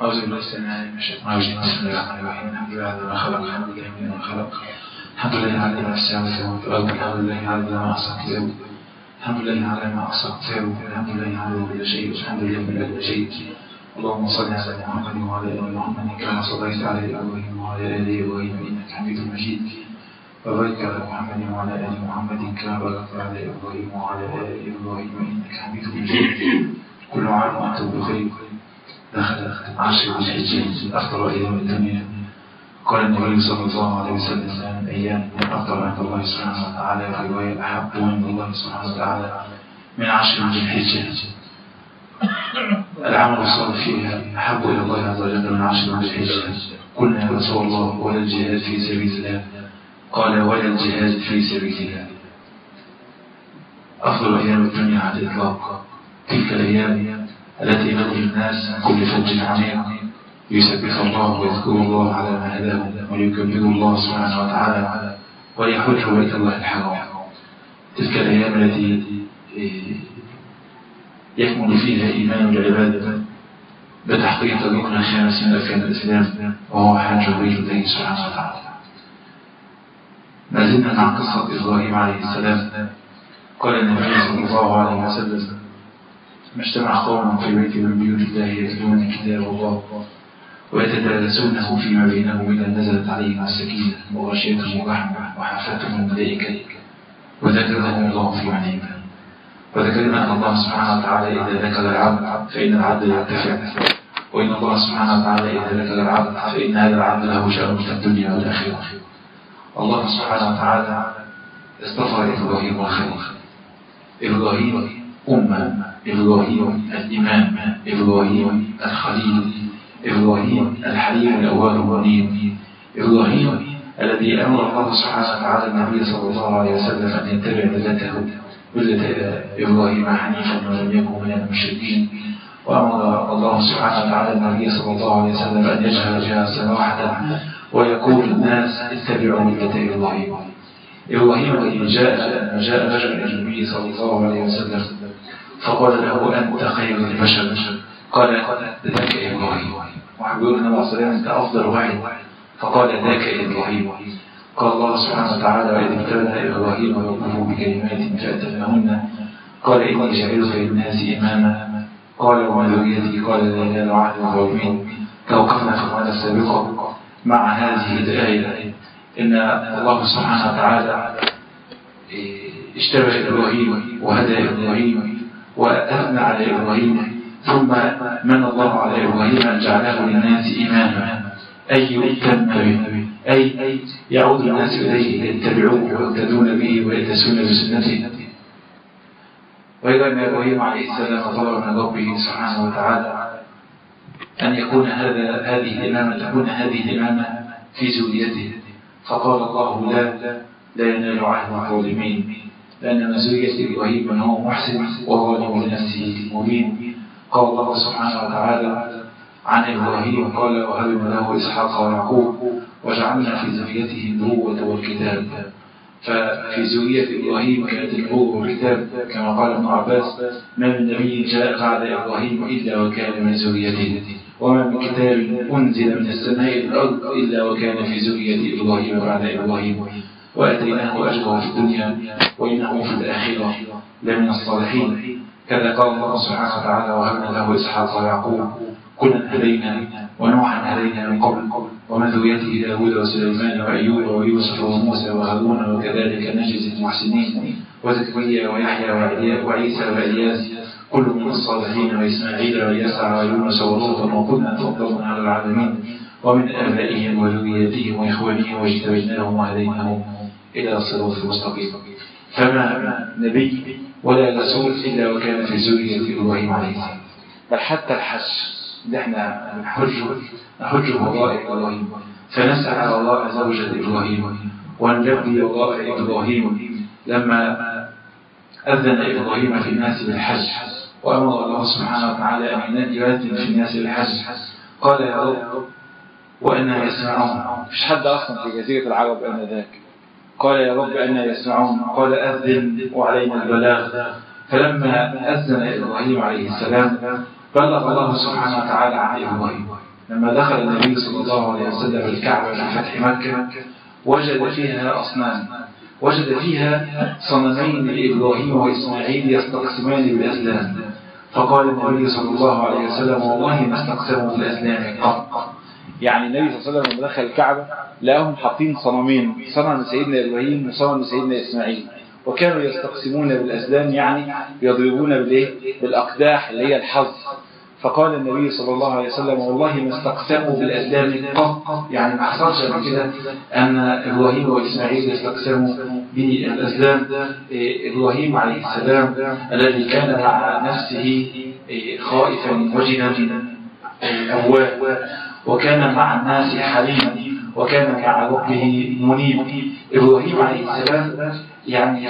أعوذ بالله السميع العليم من الشيطان الرجيم. بسم الله الرحمن الرحيم. الحمد لله على ما خلق، الحمد لله من ما خلق، الحمد لله على ما السماوات والأرض، الحمد لله على ما أحصى كتابه، الحمد لله على ما أحصى كتابه، الحمد لله على كل شيء، الحمد لله من كل شيء. اللهم صل على محمد وعلى آل محمد كما صليت على إبراهيم وعلى آل إبراهيم إنك حميد مجيد. وبارك على محمد وعلى آل محمد كما باركت على إبراهيم وعلى آل إبراهيم إنك حميد مجيد. كل عام وأنتم بخير. دخل 10 ذي الحجة أفضل أيام الدنيا. قال النبي صلى الله عليه وسلم: من أيام أفضل عند الله سبحانه وتعالى، في رواية أحب عند الله سبحانه وتعالى من 10 ذي الحجة. العمل الصالح فيها أحب إلى الله عز وجل من 10 ذي الحجة. قلنا يا رسول الله: ولا الجهاد في سبيل الله؟ قال: ولا الجهاد في سبيل الله. أفضل أيام الدنيا على الإطلاق تلك الأيام التي ينظر الناس من كل فج عميق يسبح الله ويذكر الله على ما هداهم ويكبر الله سبحانه وتعالى ويحج بيت الله الحرام. تلك الأيام التي يكمل فيها إيمان العباد بتحقيق الركن الخامس من أركان الإسلام، وهو حج بيت الله سبحانه وتعالى. ما زلنا مع قصة إبراهيم عليه السلام. قال النبي صلى الله عليه وسلم: ما اجتمع قوم في بيت من بيوت الله يتلون كتاب الله ويتدارسونه فيما بينهم إلا نزلت عليهم السكينة وغشيتهم الرحمة وحفتهم الملائكة وذكرهم الله في من عنده. وذكرنا أن الله سبحانه وتعالى إذا ذكر العبد فإن العبد يرتفع، وإن الله سبحانه وتعالى إذا ذكر العبد فإن هذا العبد له شأن في الدنيا والآخرة. الله سبحانه وتعالى اصطفى إبراهيم الخليل، إبراهيم أمة، إبراهيم الإمام، إبراهيم الخليل، إبراهيم الحليم الأواب المنيب، إبراهيم الذي أمر الله سبحانه وتعالى النبي صلى الله عليه وسلم أن يتبع ملته، ملة إبراهيم حنيفا ولم يكن من المشركين. وأمر الله سبحانه وتعالى النبي صلى الله عليه وسلم أن يجهر جهة سماحة ويقول للناس: اتبعوا ملة إبراهيم. إبراهيم الذي جاء رجل إلى النبي صلى الله عليه وسلم فقال له: أنت خير البشر. قال: ذاك إبراهيم. وحبيبنا النبي صلى الله عليه وسلم: أنت أفضل واحد. فقال: ذاك إبراهيم. قال الله سبحانه وتعالى: وإذ ابتلى إبراهيم ربه بكلمات فأتمهن قال: إني جعلك للناس إماما. قال: وما ذريتي؟ قال: لا ينال عهد الظالمين. توقفنا في المرة السابقة مع هذه الآية إن الله سبحانه وتعالى اشتبه إبراهيم وهدى إبراهيم وأثنى على إبراهيم، ثم من الله على إبراهيم أن جعله للناس إماما، أي يؤتم به، أي يعود الناس إليه يتبعوه ويقتدون به ويتسون بسنته. وأيضا إبراهيم عليه السلام طلب من ربه سبحانه وتعالى أن يكون هذه الإمامة في ذريته، فقال الله: لا ينال عهد الظالمين، لأن ذرية إبراهيم من هو محسن وظالم لنفسه مبين. قال الله سبحانه وتعالى عن إبراهيم: قال: وهبنا له إسحاق ويعقوب وجعلنا في ذريته النبوة والكتاب. ففي ذرية إبراهيم كانت النبوة والكتاب، كما قال ابن عباس: ما من نبي جاء بعد إبراهيم إلا وكان من ذريته، وما من كتاب أنزل من السماء إلى الأرض إلا وكان في ذرية إبراهيم بعد إبراهيم، وأتيناه أجره في الدنيا وإنه في الآخرة لمن الصالحين. كذا قال الله سبحانه وتعالى: وهبنا له إسحاق ويعقوب كلا هدينا ونوحا هدينا من قبل ومن ذريته داود وسليمان وأيوب ويوسف وموسى وهارون وكذلك نجزي المحسنين وزكريا ويحيى وعيسى وإلياس كل من الصالحين وإسماعيل ويسع ويونس ولوطا وكنا فضلنا على العالمين ومن آبائهم وذريتهم وإخوانهم واجتبيناهم وهديناهم إلى الصراط المستقيم. فما نبي ولا رسول إلا وكان في ذرية إبراهيم عليه السلام. بل حتى الحج اللي احنا نحجه وراء إبراهيم، فنسعى وراء زوجة إبراهيم ونلبي وراء إبراهيم. لما أذن إبراهيم في الناس بالحج وأمر الله سبحانه وتعالى أن يؤذن في الناس بالحج، قال: يا رب وأنا يسمعون. مش حد أصلا في جزيرة العرب آنذاك. قال: يا رب أنا يسمعون. قال: أذن وعلينا البلاغ. فلما أذن إبراهيم عليه السلام بلغ الله سبحانه وتعالى عن إبراهيم لما دخل النبي صلى الله عليه وسلم الكعبة في فتح مكة وجد فيها أصنام، وجد فيها صنمين لإبراهيم وإسماعيل يستقسمان بالأزلام، فقال النبي صلى الله عليه وسلم والله ما استقسموا بالأزلام قط. يعني النبي صلى الله عليه وسلم لما دخل الكعبة لقاهم حاطين صنمين، صنم لسيدنا إبراهيم وصنم لسيدنا إسماعيل، وكانوا يستقسمون بالأزلام يعني يضربون بالأقداح اللي هي الحظ. فقال النبي صلى الله عليه وسلم والله ما استقسموا بالأزلام قط، يعني ما حصلش قبل كده أن إبراهيم وإسماعيل يستقسموا بالأزلام. إبراهيم عليه السلام الذي كان مع نفسه خائفا وجلا أواه، وكان مع الناس حليما، وكان مع ربه منيب. إبراهيم عليه السلام يعني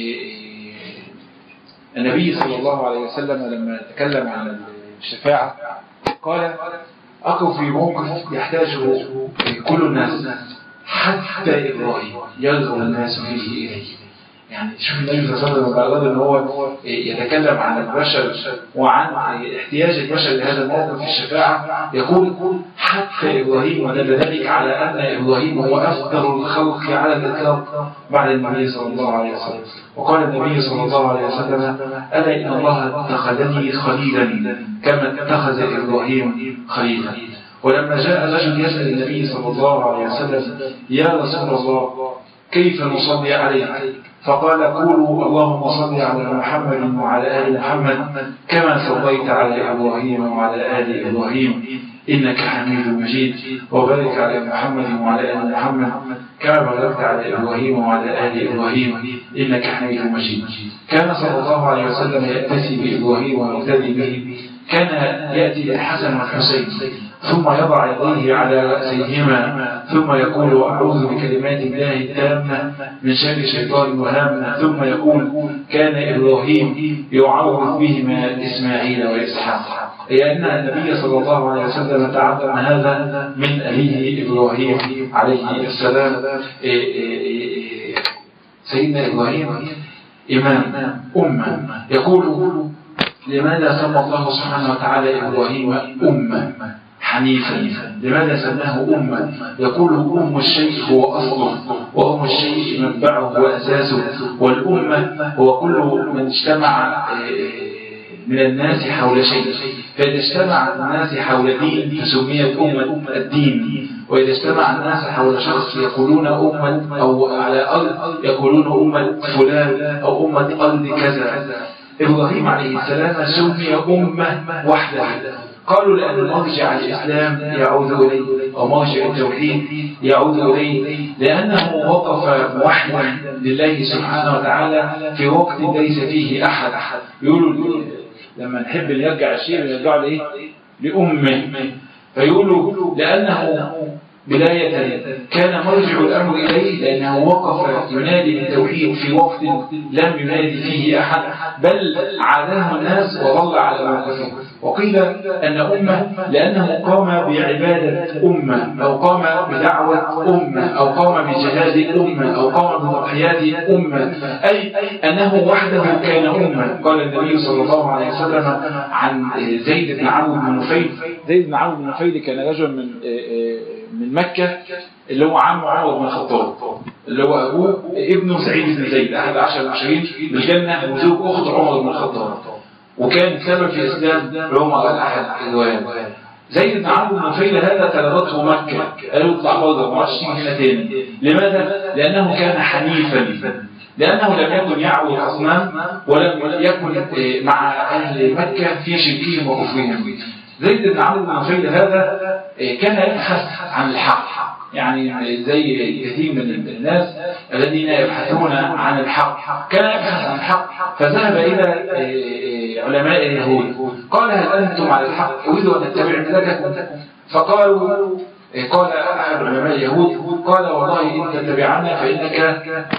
النبي صلى الله عليه وسلم لما تكلم عن الشفاعة قال أقف في موقف يحتاجه كل الناس حتى إبراهيم يرغب الناس فيه إليه. يعني شوف النبي صلى الله عليه وسلم بعد أن هو يتكلم عن البشر وعن احتياج البشر لهذا الموقف في الشفاعة، يقول حتى إبراهيم، ودل ذلك على أن إبراهيم هو أفضل الخلق على الإطلاق بعد النبي صلى الله عليه وسلم. وقال النبي صلى الله عليه وسلم ألا إن الله اتخذني خليلا كما اتخذ إبراهيم خليلا. ولما جاء رجل يسأل النبي صلى الله عليه وسلم يا رسول الله كيف نصلي عليك؟ فقال قولوا اللهم صل على محمد وعلى آل محمد كما صليت على إبراهيم وعلى آل إبراهيم إنك حميد مجيد، وبارك على محمد وعلى آل محمد كما باركت على إبراهيم وعلى آل إبراهيم إنك حميد مجيد. كان صلى الله عليه وسلم يأتسي بإبراهيم ويقتدي به، كان يأتي الحسن والحسين ثم يضع يديه على رأسيهما ثم يقول أعوذ بكلمات الله التامة من شر الشيطان وهامة، ثم يقول كان إبراهيم يعوذ بهما إسماعيل وإسحاق، لأن النبي صلى الله عليه وسلم تعلم هذا من أبيه إبراهيم عليه السلام. سيدنا إبراهيم إمام أمة، يقول لماذا سمى الله سبحانه وتعالى إبراهيم أمة حنيفا؟ لماذا سماه أمة؟ يقول أم الشيء هو أصله، وأم الشيء منبعه وأساسه، والأمة هو كل من اجتمع من الناس حول شيء، فإذا اجتمع الناس حول دين فسميت أمة الدين، وإذا اجتمع الناس حول شخص يقولون أمة أو على أرض يقولون أمة فلان أو أمة أرض كذا. إبراهيم عليه السلام سمي أمة وحده، قالوا لأن مرجع الإسلام يعود إليه أو مرجع التوحيد يعود إليه، لأنه وقف موحدا لله سبحانه وتعالى في وقت ليس فيه أحد. يقولوا لما نحب نرجع الشيء نرجع لإيه؟ لأمه، فيقولوا لأنه بداية كان مرجع الأمر إليه لأنه وقف ينادي بالتوحيد في وقت لم ينادي فيه أحد، بل عاداه الناس وظل على موقفه. وقيل أن أمة لأنه قام بعبادة أمة، أو قام بدعوة أمة، أو قام بجهاد أمة، أو قام بتضحيات أمة، أي أنه وحده كان أمة. قال النبي صلى الله عليه وسلم عن زيد بن عمرو بن نفيل، زيد بن عمرو بن نفيل كان رجل من مكة اللي هو عم عمر بن الخطاب، اللي هو أبوه ابنه سعيد بن زيد أحد 10 المبشرين بالجنة وزوج أخت عمر بن الخطاب، وكان سبب في إسلام عمر أحد الروايات. زيد بن عمرو بن نفيل هذا طلبته مكة، قالوا اطلع برضه ما عادش تيجي هنا تاني. لماذا؟ لأنه كان حنيفا، لأنه لم يكن يعبد الأصنام ولم يكن مع أهل مكة في شركهم وكفرهم. زيد بن عمرو بن نفيل هذا كان يبحث عن الحق، يعني زي كثير من الناس الذين يبحثون عن الحق، كان يبحث عن الحق، فذهب إلى علماء اليهود قال هل أنتم على الحق؟ أريد أن أتبع ملتكم. فقالوا قال أحد علماء اليهود قال والله إن تتبعنا فإنك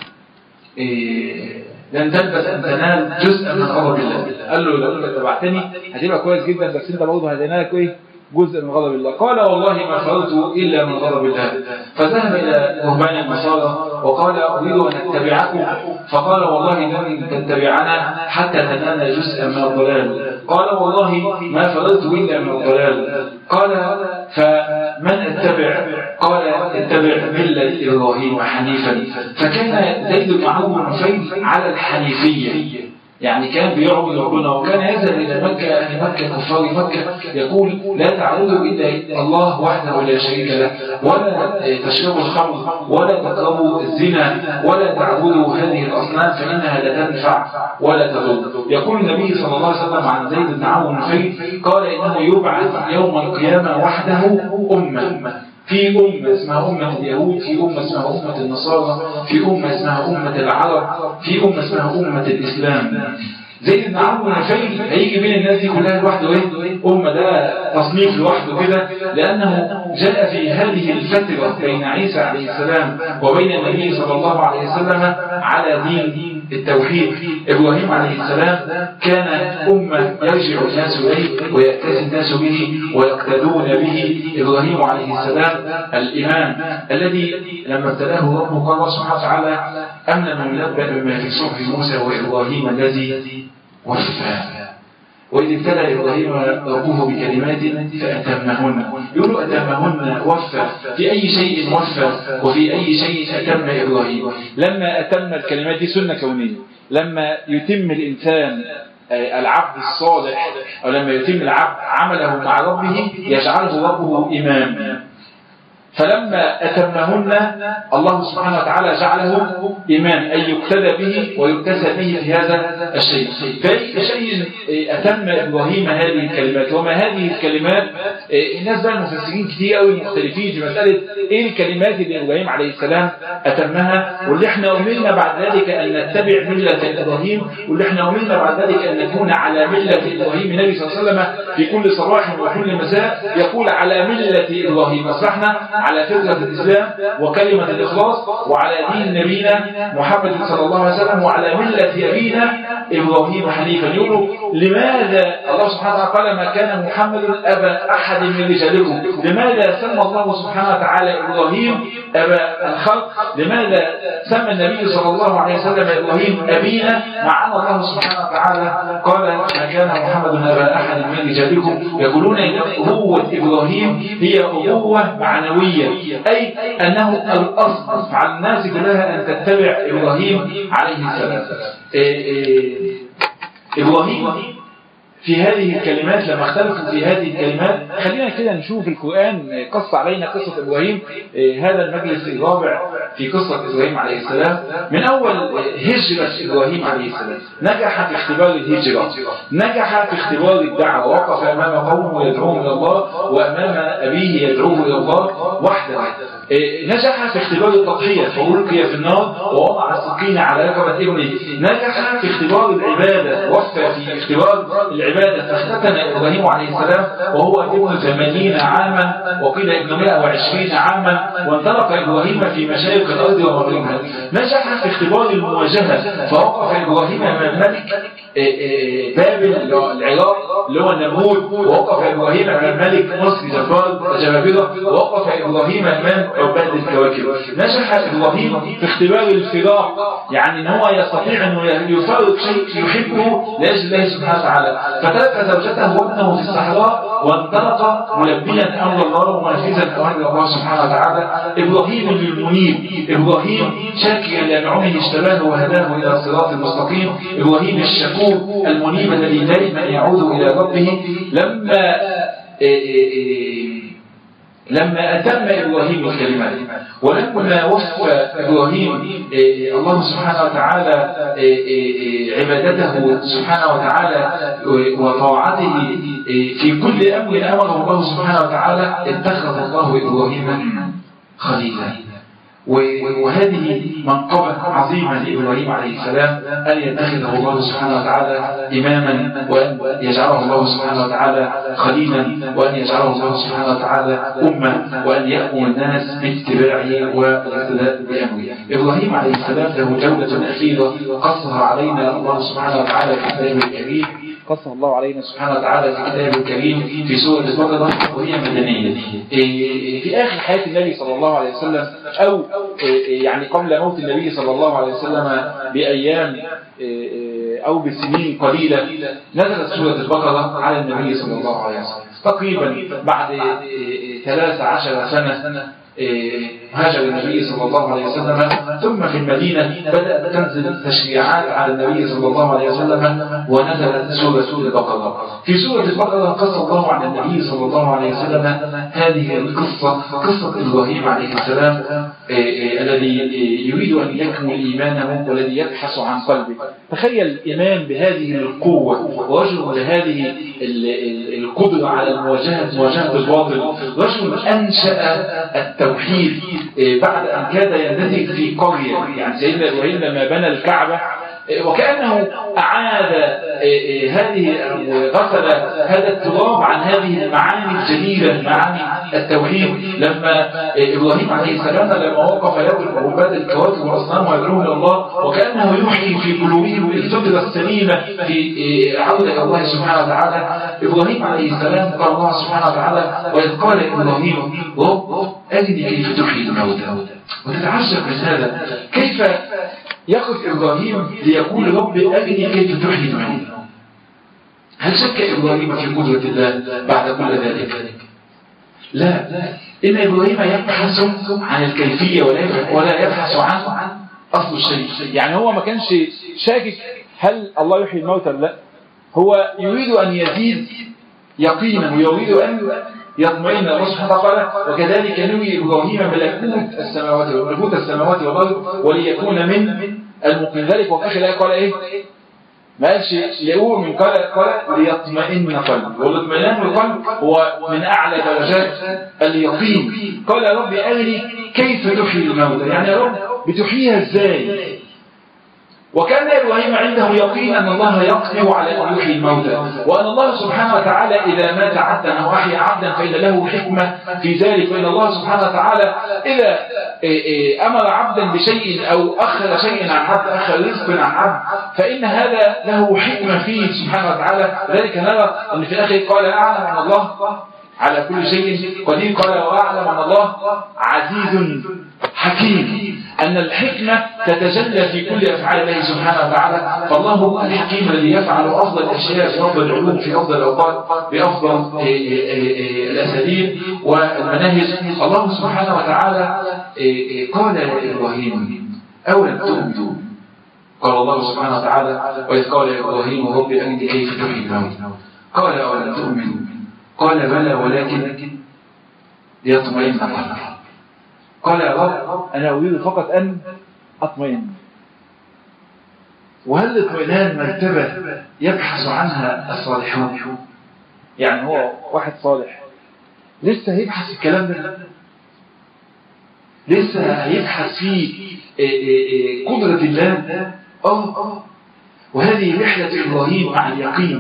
لن تلبس أن تنال جزءا من غضب الله. قال له لو أنت تبعتني هتبقى كويس جدا، بس أنت برضه هدينا لك إيه؟ جزء من غضب الله. قال والله ما فررت إلا من غضب الله. فذهب إلى رهبان النصارى وقال أريد أن أتبعكم، فقال والله لن تتبعنا حتى تنال جزءا من الضلال. قال والله ما فررت إلا من الضلال. قال فمن اتبع؟ قال اتبع ملة إبراهيم حنيفا. فكان زيد بن عمرو بن نفيل على الحنيفية، يعني كان بيعبد ربنا، وكان يذهب إلى مكة، أهل مكة كفار مكة، يقول لا تعبدوا إلا الله وحده لا شريك له، ولا تشربوا الخمر، ولا تقربوا الزنا، ولا تعبدوا هذه الأصنام فإنها لا تنفع ولا تضر. يقول النبي صلى الله عليه وسلم عن زيد بن عمرو بن نفيل قال إنه يبعث يوم القيامة وحده أمة، في أمة اسمها أمة اليهود، في أمة اسمها أمة النصارى، في أمة اسمها أمة العرب، في أمة اسمها أمة الإسلام. زيد بن عمرو بن نفيل هيجي بين الناس دي كلها لوحده أمة، ده تصنيف لوحده كده، لأنه جاء في هذه الفترة بين عيسى عليه السلام وبين النبي صلى الله عليه وسلم على دين التوحيد. إبراهيم عليه السلام كان أمة يرجع الناس إليه ويأتي الناس به ويقتدون به. إبراهيم عليه السلام الإمام الذي لما ابتلاه ربه قال سبحانه وتعالى أمن من نبأ بما في صحف موسى وإبراهيم الذي وفى. وإذ ابتلى إبراهيم ربه بكلمات فأتمهن. يقولوا أتمهن وفى، في أي شيء وفى وفي أي شيء أتم إبراهيم. لما أتم الكلمات دي سنة كونية، لما يتم الإنسان العبد الصالح أو لما يتم العبد عمله مع ربه يجعله ربه إمام. فلما أتمهن الله سبحانه وتعالى جعله إمام، أي يقتدى به ويقتسى به في هذا الشيء. فأي شيء أتم إبراهيم هذه الكلمات. وما هذه الكلمات؟ الناس بقى المفسرين كتير قوي مختلفين في مسألة إيه الكلمات اللي إبراهيم عليه السلام أتمها، واللي إحنا أمرنا بعد ذلك أن نتبع ملة إبراهيم، واللي إحنا أمرنا بعد ذلك أن نكون على ملة إبراهيم. النبي صلى الله عليه وسلم في كل صباح وكل مساء يقول على ملة إبراهيم. أصبحنا على فطرة الإسلام وكلمة الإخلاص وعلى دين نبينا محمد صلى الله عليه وسلم وعلى ملة أبينا إبراهيم حنيفا. يقولوا لماذا الله سبحانه وتعالى قال ما كان محمد أبا أحد من رجالكم؟ لماذا سمى الله سبحانه وتعالى إبراهيم أبا الخلق؟ لماذا سمى النبي صلى الله عليه وسلم إبراهيم أبينا، مع أن الله سبحانه وتعالى قال ما كان محمد أبا أحد من رجالكم؟ يقولون إن أبوة إبراهيم هي أبوة معنوية، أي أنه الأصل على الناس كلها أن تتبع إبراهيم عليه السلام. إبراهيم في هذه الكلمات لما اختلفوا في هذه الكلمات، خلينا كده نشوف القرآن قص علينا قصة إبراهيم. هذا المجلس الرابع في قصة إبراهيم عليه السلام. من أول هجرة إبراهيم عليه السلام نجح في اختبار الهجرة، نجح في اختبار الدعوة، وقف أمام قومه يدعوهم إلى الله وأمام أبيه يدعوه إلى الله وحده. نجح في اختبار التضحية فألقي في النار ووضع السكين على رقبة ابنه. نجح في اختبار العبادة، وفى في اختبار العبادة فاختتن إبراهيم عليه السلام وهو ابن 80 عاما وقيل ابن 120 عاما، وانطلق إبراهيم في مشارق الأرض ومغربها. نجح في اختبار المواجهة فوقف إبراهيم أمام ملك بابل العراق اللي هو النمرود، ووقف إبراهيم أمام ملك مصر جبابرة، ووقف إبراهيم أمام عباد الكواكب. نجح إبراهيم في اختبار الفراق، يعني ان هو يستطيع أن يفارق شيء يحبه لأجل الله سبحانه وتعالى، فترك زوجته وابنه في الصحراء وانطلق ملبيا أمر الله ومنفذا أوامر الله سبحانه وتعالى. إبراهيم المنيب، إبراهيم شاكرا لأنعمه اجتباه وهداه إلى الصراط المستقيم، إبراهيم الشكور المنيب الذي دائما يعود إلى ربه. لما أتم إبراهيم الكلمات ولما وفى إبراهيم الله سبحانه وتعالى عبادته سبحانه وتعالى وطاعته في كل أمر أمره الله سبحانه وتعالى، اتخذ الله إبراهيم خليلا. وهذه منقبة عظيمة لإبراهيم عليه السلام أن يتخذه الله سبحانه وتعالى إماما، وأن يجعله الله سبحانه وتعالى خليلا، وأن يجعله الله سبحانه وتعالى أمة، وأن يأمر الناس باتباعه والاقتداء بأمره. إبراهيم عليه السلام له جولة أخيرة قصها علينا الله سبحانه وتعالى في كتابه الكريم، قصها الله علينا سبحانه وتعالى في كتابه الكريم في سورة البقرة، وهي مدنية. في آخر حياة النبي صلى الله عليه وسلم، أو يعني قبل موت النبي صلى الله عليه وسلم بأيام أو بسنين قليلة، نزلت سورة البقرة على النبي صلى الله عليه وسلم. تقريبا بعد 13 سنة هاجر النبي صلى الله عليه وسلم، ثم في المدينة بدأت تنزل تشريعات على النبي صلى الله عليه وسلم، ونزلت سورة البقرة. في سورة البقرة قص الله عن النبي صلى الله عليه وسلم هذه القصة، قصة إبراهيم عليه السلام الذي يريد أن يكمل إيمانه والذي يبحث عن قلبه. تخيل إمام بهذه القوة، ورجل بهذه القدرة على مواجهة الباطل، رجل أنشأ التوحيد بعد أن كاد يندثر في قرية. يعني سيدنا إبراهيم لما بنى الكعبة وكأنه أعاد هذه غسل هذا التراب عن هذه المعاني الجديدة، معاني التوحيد. لما إبراهيم عليه السلام لما وقف يدعو عباد الكواكب والأصنام ويدعوهم إلى الله، وكأنه يحيي في قلوبهم الفطرة السليمة في عودة إلى الله سبحانه وتعالى. إبراهيم عليه السلام قال الله سبحانه وتعالى: وإذ قال إبراهيم رب أرني كيف تحيي الموتى. وتتعجب من هذا، كيف يقف إبراهيم ليقول رب أرني كيف تحيي الموتى؟ هل شك إبراهيم في قدرة الله بعد كل ذلك؟ لا، إن إبراهيم يبحث عن الكيفية ولا يبحث عن أصل الشيء. يعني هو ما كانش شاكك هل الله يحيي الموتى ولا لا، هو يريد أن يزيد يقينا ويريد أن يطمئن. الله سبحانه وتعالى: وكذلك نري إبراهيم ملكوت السماوات والأرض وليكون من الموقنين. ذلك وفي آخر الآية قال إيه؟ ما قالش يؤمن، قال ليطمئن قلبي. والاطمئنان القلب هو من أعلى درجات اليقين. قال: يا رب أرني كيف تحيي الموتى. يعني يا رب بتحييها إزاي؟ وكان إبراهيم عنده يقين أن الله يقدر على أن يحيي الموتى، وأن الله سبحانه وتعالى إذا مات عبدا أو أحيا عبدا فإن له حكمة في ذلك، وإن الله سبحانه وتعالى إذا أمر عبدا بشيء أو أخر شيء عن عبد، أخر رزق عن عبد، فإن هذا له حكمة فيه سبحانه وتعالى. ذلك نرى أن في الآخر قال: أعلم أن الله على كل شيء قدير. قال: وأعلم أن الله عزيز حكيم، أن الحكمة تتجلى في كل أفعال الله سبحانه وتعالى. فالله هو الحكيم الذي يفعل أفضل الأشياء في أفضل العلوم في أفضل الأوقات بأفضل الأساليب والمناهج. الله سبحانه وتعالى قال لإبراهيم: أولم تؤمن؟ قال الله سبحانه وتعالى: وإذ قال إبراهيم رب أرني كيف تحيي الموتى. قال: أولم تؤمن؟ قال: بلى ولكن ليطمئن قلبي. قال: يا رب أنا أريد فقط أن أطمئن. وهل الاطمئنان مرتبة يبحث عنها الصالحون؟ يعني هو واحد صالح لسه هيبحث الكلام ده، لسه هيبحث في قدرة الله. وهذه رحلة إبراهيم مع اليقين.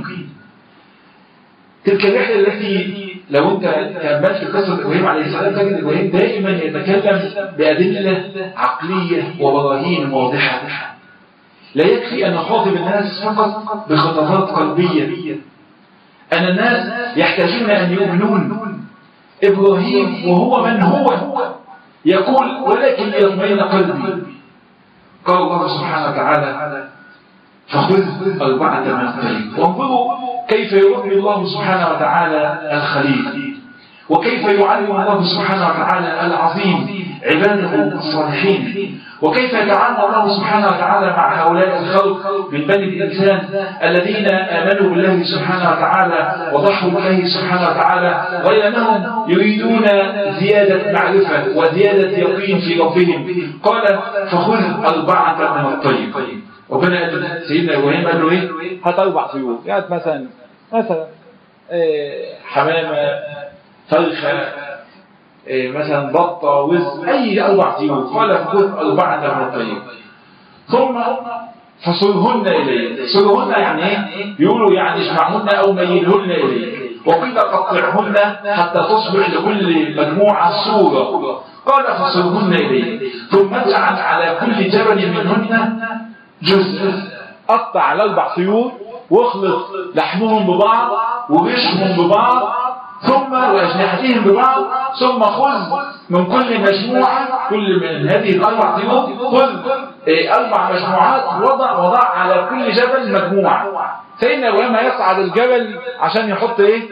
تلك الرحلة التي لو أنت تأملت في قصة إبراهيم عليه السلام تجد إبراهيم دائما يتكلم بأدلة عقلية وبراهين واضحة. لا يكفي أن نخاطب الناس فقط بخطابات قلبية، أن الناس يحتاجون أن يؤمنون. إبراهيم وهو من هو يقول: ولكن ليطمئن قلبي. قال الله سبحانه وتعالى: فخذ أربعة من الطير. وانظروا كيف يربي الله سبحانه وتعالى الخليل، وكيف يعلم الله سبحانه وتعالى العظيم عباده الصالحين، وكيف يتعامل الله سبحانه وتعالى مع هؤلاء الخلق من بني الإنسان الذين آمنوا بالله سبحانه وتعالى وضحوا بالله سبحانه وتعالى، غير أنهم يريدون زيادة معرفة وزيادة يقين في ربهم. قال: فخذ أربعة من الطير. ربنا قال سيدنا إبراهيم قال له إيه؟ هات 4 طيور. يعني مثلا حمامة، فرخة، مثلا بطة، وز، أي 4 طيور. قال: فخذ 4 من الطير ثم فصلهن إليه. صلهن يعني إيه؟ يقولوا يعني اجمعهن أو ميلهن إليه، وقيل قطعهن حتى تصبح لكل مجموعة صورة. قال: فصلهن إليه ثم اجعل على كل جبل منهن جزء. قطع ال4 طيور واخلط لحمهم ببعض وريشهم ببعض ثم واجنحتهم ببعض، ثم خذ من كل مجموعة، كل من هذه ال4 طيور خذ 4 مجموعات، وضع على كل جبل مجموعة. سيدنا إبراهيم يصعد الجبل عشان يحط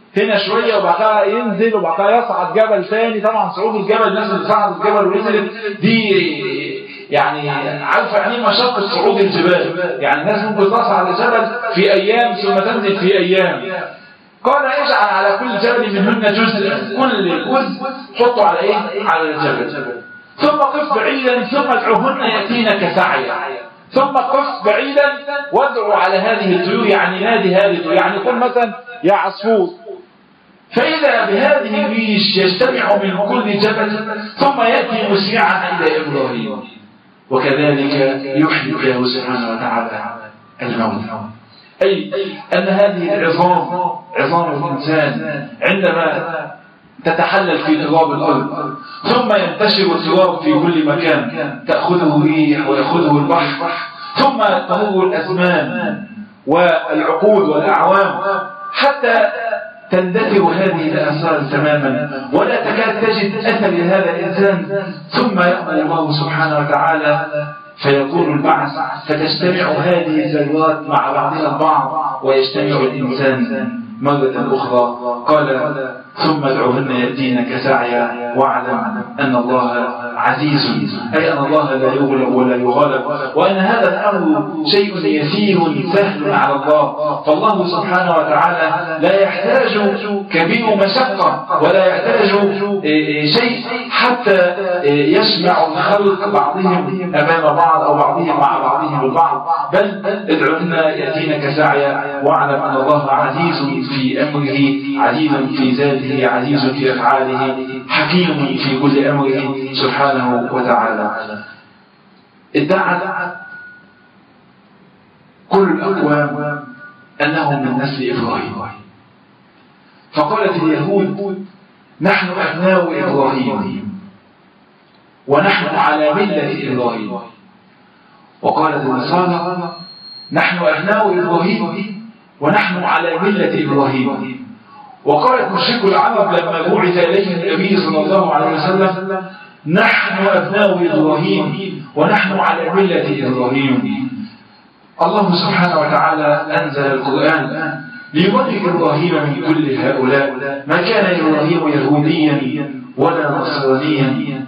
هنا شوية وبعد كده ينزل وبعد كده يصعد جبل ثاني. طبعا صعود الجبل، الناس اللي صعدت الجبل ونزلت دي يعني عارفة يعني مشقة صعود الجبال. يعني الناس ممكن تصعد الجبل في أيام ثم تنزل في أيام. قال اجعل على كل جبل منهن جزءا، كل جزء حطه على ايه؟ على الجبل. ثم قف بعيدا ثم ادعوهن يأتينك سعيا. ثم قف بعيدا وادعو على هذه الطيور، يعني نادي هذه الطيور، يعني قل مثلا يا عصفور، فإذا بهذه الريش يجتمع من كل جبل ثم يأتي مسرعا إلى إبراهيم. وكذلك يحيي الله سبحانه وتعالى الموت. أي أن هذه العظام، عظام الإنسان عندما تتحلل في تراب الأرض ثم ينتشر التراب في كل مكان، تأخذه ريح ويأخذه البحر، ثم تمر الأزمان والعقود والأعوام حتى تندثر هذه الآثار تماما ولا تكاد تجد أثر لهذا الإنسان. ثم يأمر الله سبحانه وتعالى فيكون البعث، فتجتمع هذه الذرات مع بعضها البعض ويجتمع الإنسان مرة أخرى. قال ثم ادعوهن يأتينك سعيا واعلم أن الله عزيز، أي أن الله لا يغلب ولا يغلب، وأن هذا الأمر شيء يسير سهل على الله. فالله سبحانه وتعالى لا يحتاج كبير مشقة ولا يحتاج شيء حتى يسمع الخلق بعضهم أمام بعض أو بعضهم مع بعضهم البعض، بل ادعوهن يأتينك سعيا واعلم أن الله عزيز في أمره، عزيز في ذاته، عزيز في أفعاله، حكيم في كل أمره سبحانه وتعالى. ادعت كل الأقوام أنهم من نسل إبراهيم، فقالت اليهود نحن أبناء إبراهيم ونحن على ملة إبراهيم، وقالت النصارى نحن أبناء إبراهيم ونحن على ملة إبراهيم. وقالت مشركو العرب لما بعث إليهم النبي صلى الله عليه وسلم نحن أبناء إبراهيم ونحن على ملة إبراهيم. الله سبحانه وتعالى أنزل القرآن ليبرئ إبراهيم من كل هؤلاء. ما كان إبراهيم يهوديا ولا نصرانيا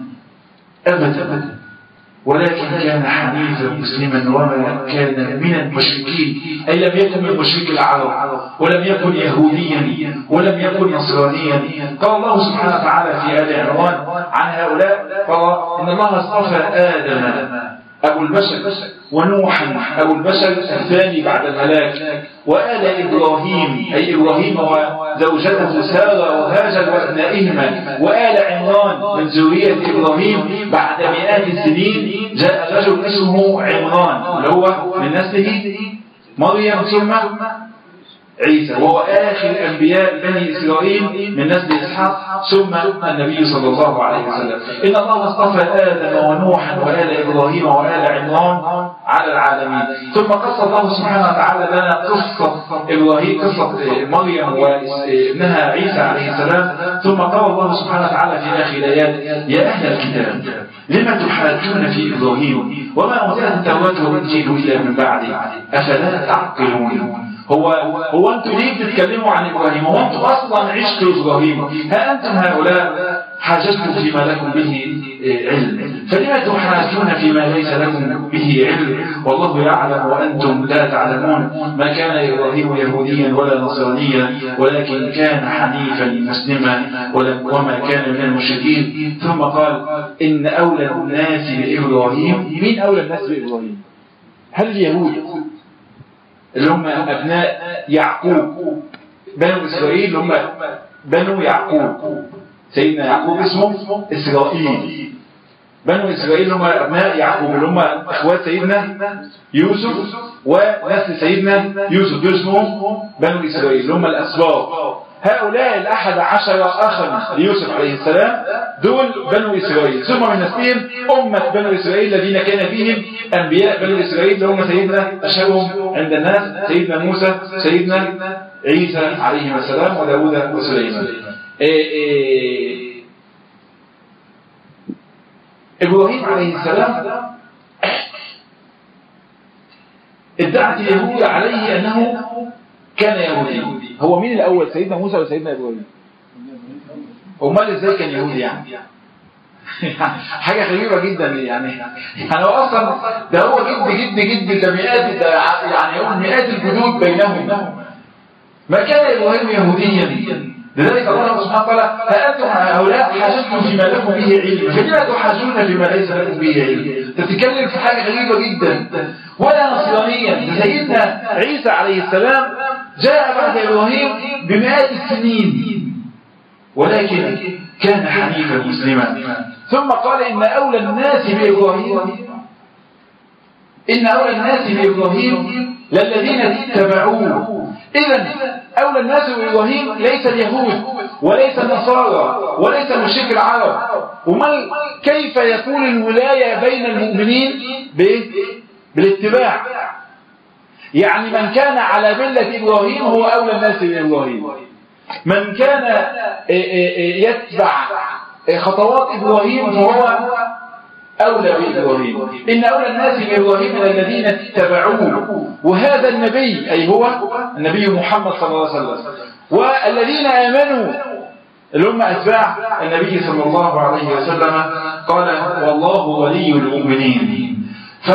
أبدا، ولكن كان حنيفا مسلما وما كان من المشركين، أي لم يكن من مشرك العرب ولم يكن يهوديا ولم يكن نصرانيا. قال الله سبحانه وتعالى في آل عمران عن هؤلاء قال إن الله اصطفى آدم أبو البشر ونوحا أبو البشر الثاني بعد الهلاك، وآل إبراهيم أي إبراهيم وزوجته سارة وهاجر وابنائهما، وآل عمران من ذرية إبراهيم بعد مئات السنين جاء رجل اسمه عمران اللي هو من نسله مريم ثم عيسى، وهو آخر أنبياء بني إسرائيل من نسل إسحاق ثم النبي صلى الله عليه وسلم. إن الله اصطفى آدم ونوحا وآل إبراهيم وآل عمران على العالمين. ثم قص الله سبحانه وتعالى لنا قصة إبراهيم، قصة مريم وابنها عيسى عليه السلام. ثم قال الله سبحانه وتعالى في آخر الآيات يا أهل الكتاب لما تحاجون في إبراهيم وما أنزلت التوراة والإنجيل إلا من بعده أفلا تعقلون. هو أنتم ليه بتتكلموا عن إبراهيم؟ هو أنتم أصلا عشتوا إبراهيم؟ ها أنتم هؤلاء حاجتم فيما لكم به علم، فلما تحاجون فيما ليس لكم به علم والله يعلم وأنتم لا تعلمون. ما كان إبراهيم يهوديا ولا نصرانيا ولكن كان حنيفا مسلما وما كان من المشركين. ثم قال إن أولى الناس بإبراهيم. مين أولى الناس بإبراهيم؟ هل اليهود اللي هم أبناء يعقوب بنو إسرائيل اللي هم بنو يعقوب، سيدنا يعقوب اسمه إسرائيل، بنو إسرائيل اللي هم أبناء يعقوب اللي هم أخوات سيدنا يوسف ونسل سيدنا يوسف، دول اسمهم بنو إسرائيل اللي هم الأسباط. هؤلاء 11 أخا ليوسف عليه السلام دول بنو إسرائيل، ثم من نسلهم أمة بنو إسرائيل الذين كان فيهم أنبياء بنو إسرائيل اللي هم سيدنا أشهرهم عند الناس سيدنا موسى سيدنا عيسى عليه السلام وداود وسليمان. إبراهيم عليه السلام ادعت اليهود عليه أنه كان يهودي، هو مين الأول، سيدنا موسى ولا سيدنا إبراهيم؟ أمال إزاي كان يهودي يعني؟ حاجة غريبة جدا يعني هو أصلا ده هو جد ده مئات، ده يعني يقول مئات الجدود بينهم. ما كان إبراهيم يهوديا، لذلك الله سبحانه وتعالى فأنتم هؤلاء حاجتم فيما لكم به علم، فلما تحاجون فيما ليس لكم به علم. تتكلم في حاجة غريبة جدا. ولا نصرانيا، سيدنا عيسى عليه السلام جاء بعد إبراهيم بمئات السنين، ولكن كان حنيفا مسلما. ثم قال إن أولى الناس بإبراهيم للذين اتبعوه. إذن أولى الناس بإبراهيم ليس اليهود وليس النصارى وليس مشرك العرب. وما كيف يكون الولاية بين المؤمنين بالاتباع؟ يعني من كان على ملة إبراهيم هو أولى الناس بإبراهيم، من كان يتبع خطوات إبراهيم فهو أولى بإبراهيم. إن أولى الناس بإبراهيم الذين اتبعوه، وهذا النبي أي هو النبي محمد صلى الله عليه وسلم، والذين آمنوا اللي هم أتباع النبي صلى الله عليه وسلم. قال والله ولي المؤمنين.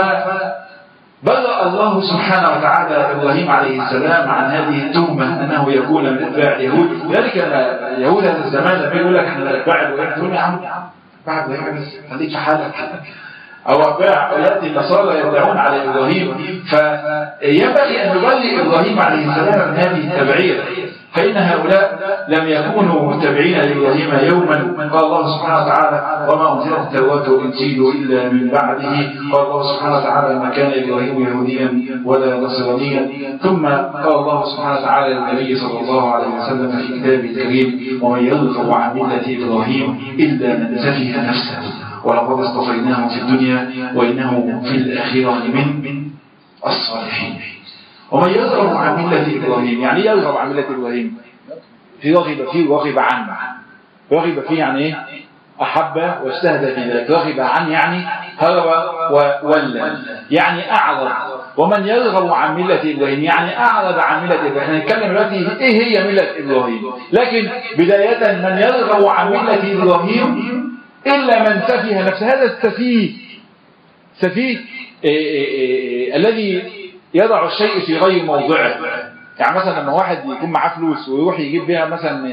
فبرأ الله سبحانه وتعالى إبراهيم عليه السلام عن هذه التهمة أنه يكون من أتباع اليهود. ذلك يهود هذا الزمان لما يقول لك احنا أتباع اليهود، يا عم بعد بس خليك في حالك. أو أتباع يأتي النصارى يدعون على إبراهيم، فينبغي أن نبلغ إبراهيم عليه السلام من هذه التبعية، فإن هؤلاء لم يكونوا متبعين لإبراهيم يوما. قال الله سبحانه وتعالى وما أنزلت التوراة والإنجيل إلا من بعده. قال الله سبحانه وتعالى ما كان إبراهيم يهوديا ولا نصرانيا. ثم قال الله سبحانه وتعالى للنبي صلى الله عليه وسلم في كتابه الكريم ومن يرغب عن ملة إبراهيم إلا من سفه نفسه ولقد اصطفيناه في الدنيا وإنه في الآخرة من الصالحين. ومن يرغب عن ملة إبراهيم، يعني يرغب عن ملة إبراهيم في رغب فيه ورغب عنه. رغب فيه يعني إيه؟ أحب واجتهد في ذلك. رغب عن يعني هرب وولى، يعني أعرض. ومن يرغب عن ملة إبراهيم يعني أعرض عن ملة إبراهيم. احنا نتكلم دلوقتي إيه هي ملة إبراهيم، لكن بداية من يرغب عن ملة إبراهيم إلا من سفه نفسه. هذا السفيه الذي يضع الشيء في غير موضعه. يعني مثلا لما واحد يكون معاه فلوس ويروح يجيب بها مثلا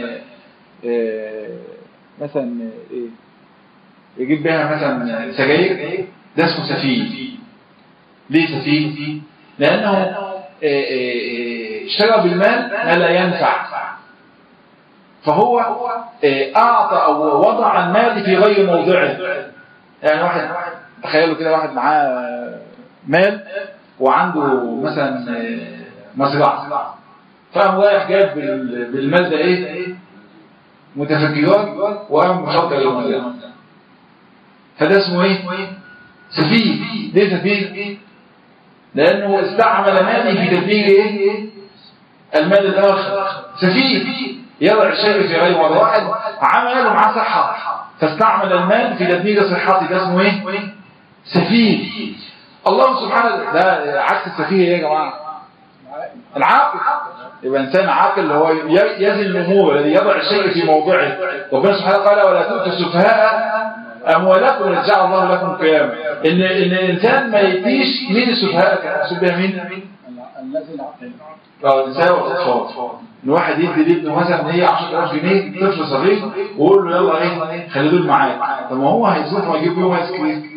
يجيب بها مثلا سجاير، ده اسمه سفيه. ليه سفيه؟ لأنه اشترى بالمال ما لا ينفع، فهو أعطى أو وضع المال في غير موضعه. يعني واحد تخيلوا كده، واحد معاه مال وعنده مثلا مزرعة، فقام رايح جاب بالمال ده ايه متفجرات وقام مفجر المزرعة، فده اسمه ايه سفيه. ليه سفيه؟ لأنه استعمل ماله في تدبير ايه المال الآخر. سفيه يضع الشيء في غير موضعه. واحد عمل ومعاه صحة فاستعمل المال في تدبير صحته، ده اسمه ايه سفيه. الله سبحانه ده عكس السفيه يا جماعه، العاقل. يبقى انسان عاقل اللي هو يزن الامور، الذي يضع الشيء في موضعه. ربنا سبحانه قال ولا تؤتوا السفهاء اموالكم وجعل الله لكم قياما. ان الانسان ما يديش مين السفهاء؟ سفهاء مين؟ الذي العاقل. النساء والاطفال. ان واحد يدي لابنه مثلا هي 10000 جنيه طفل صغير ويقول له يلا ايه خلي دول معاك. طب ما هو هيصرف ويجيب بيهم ايس كريم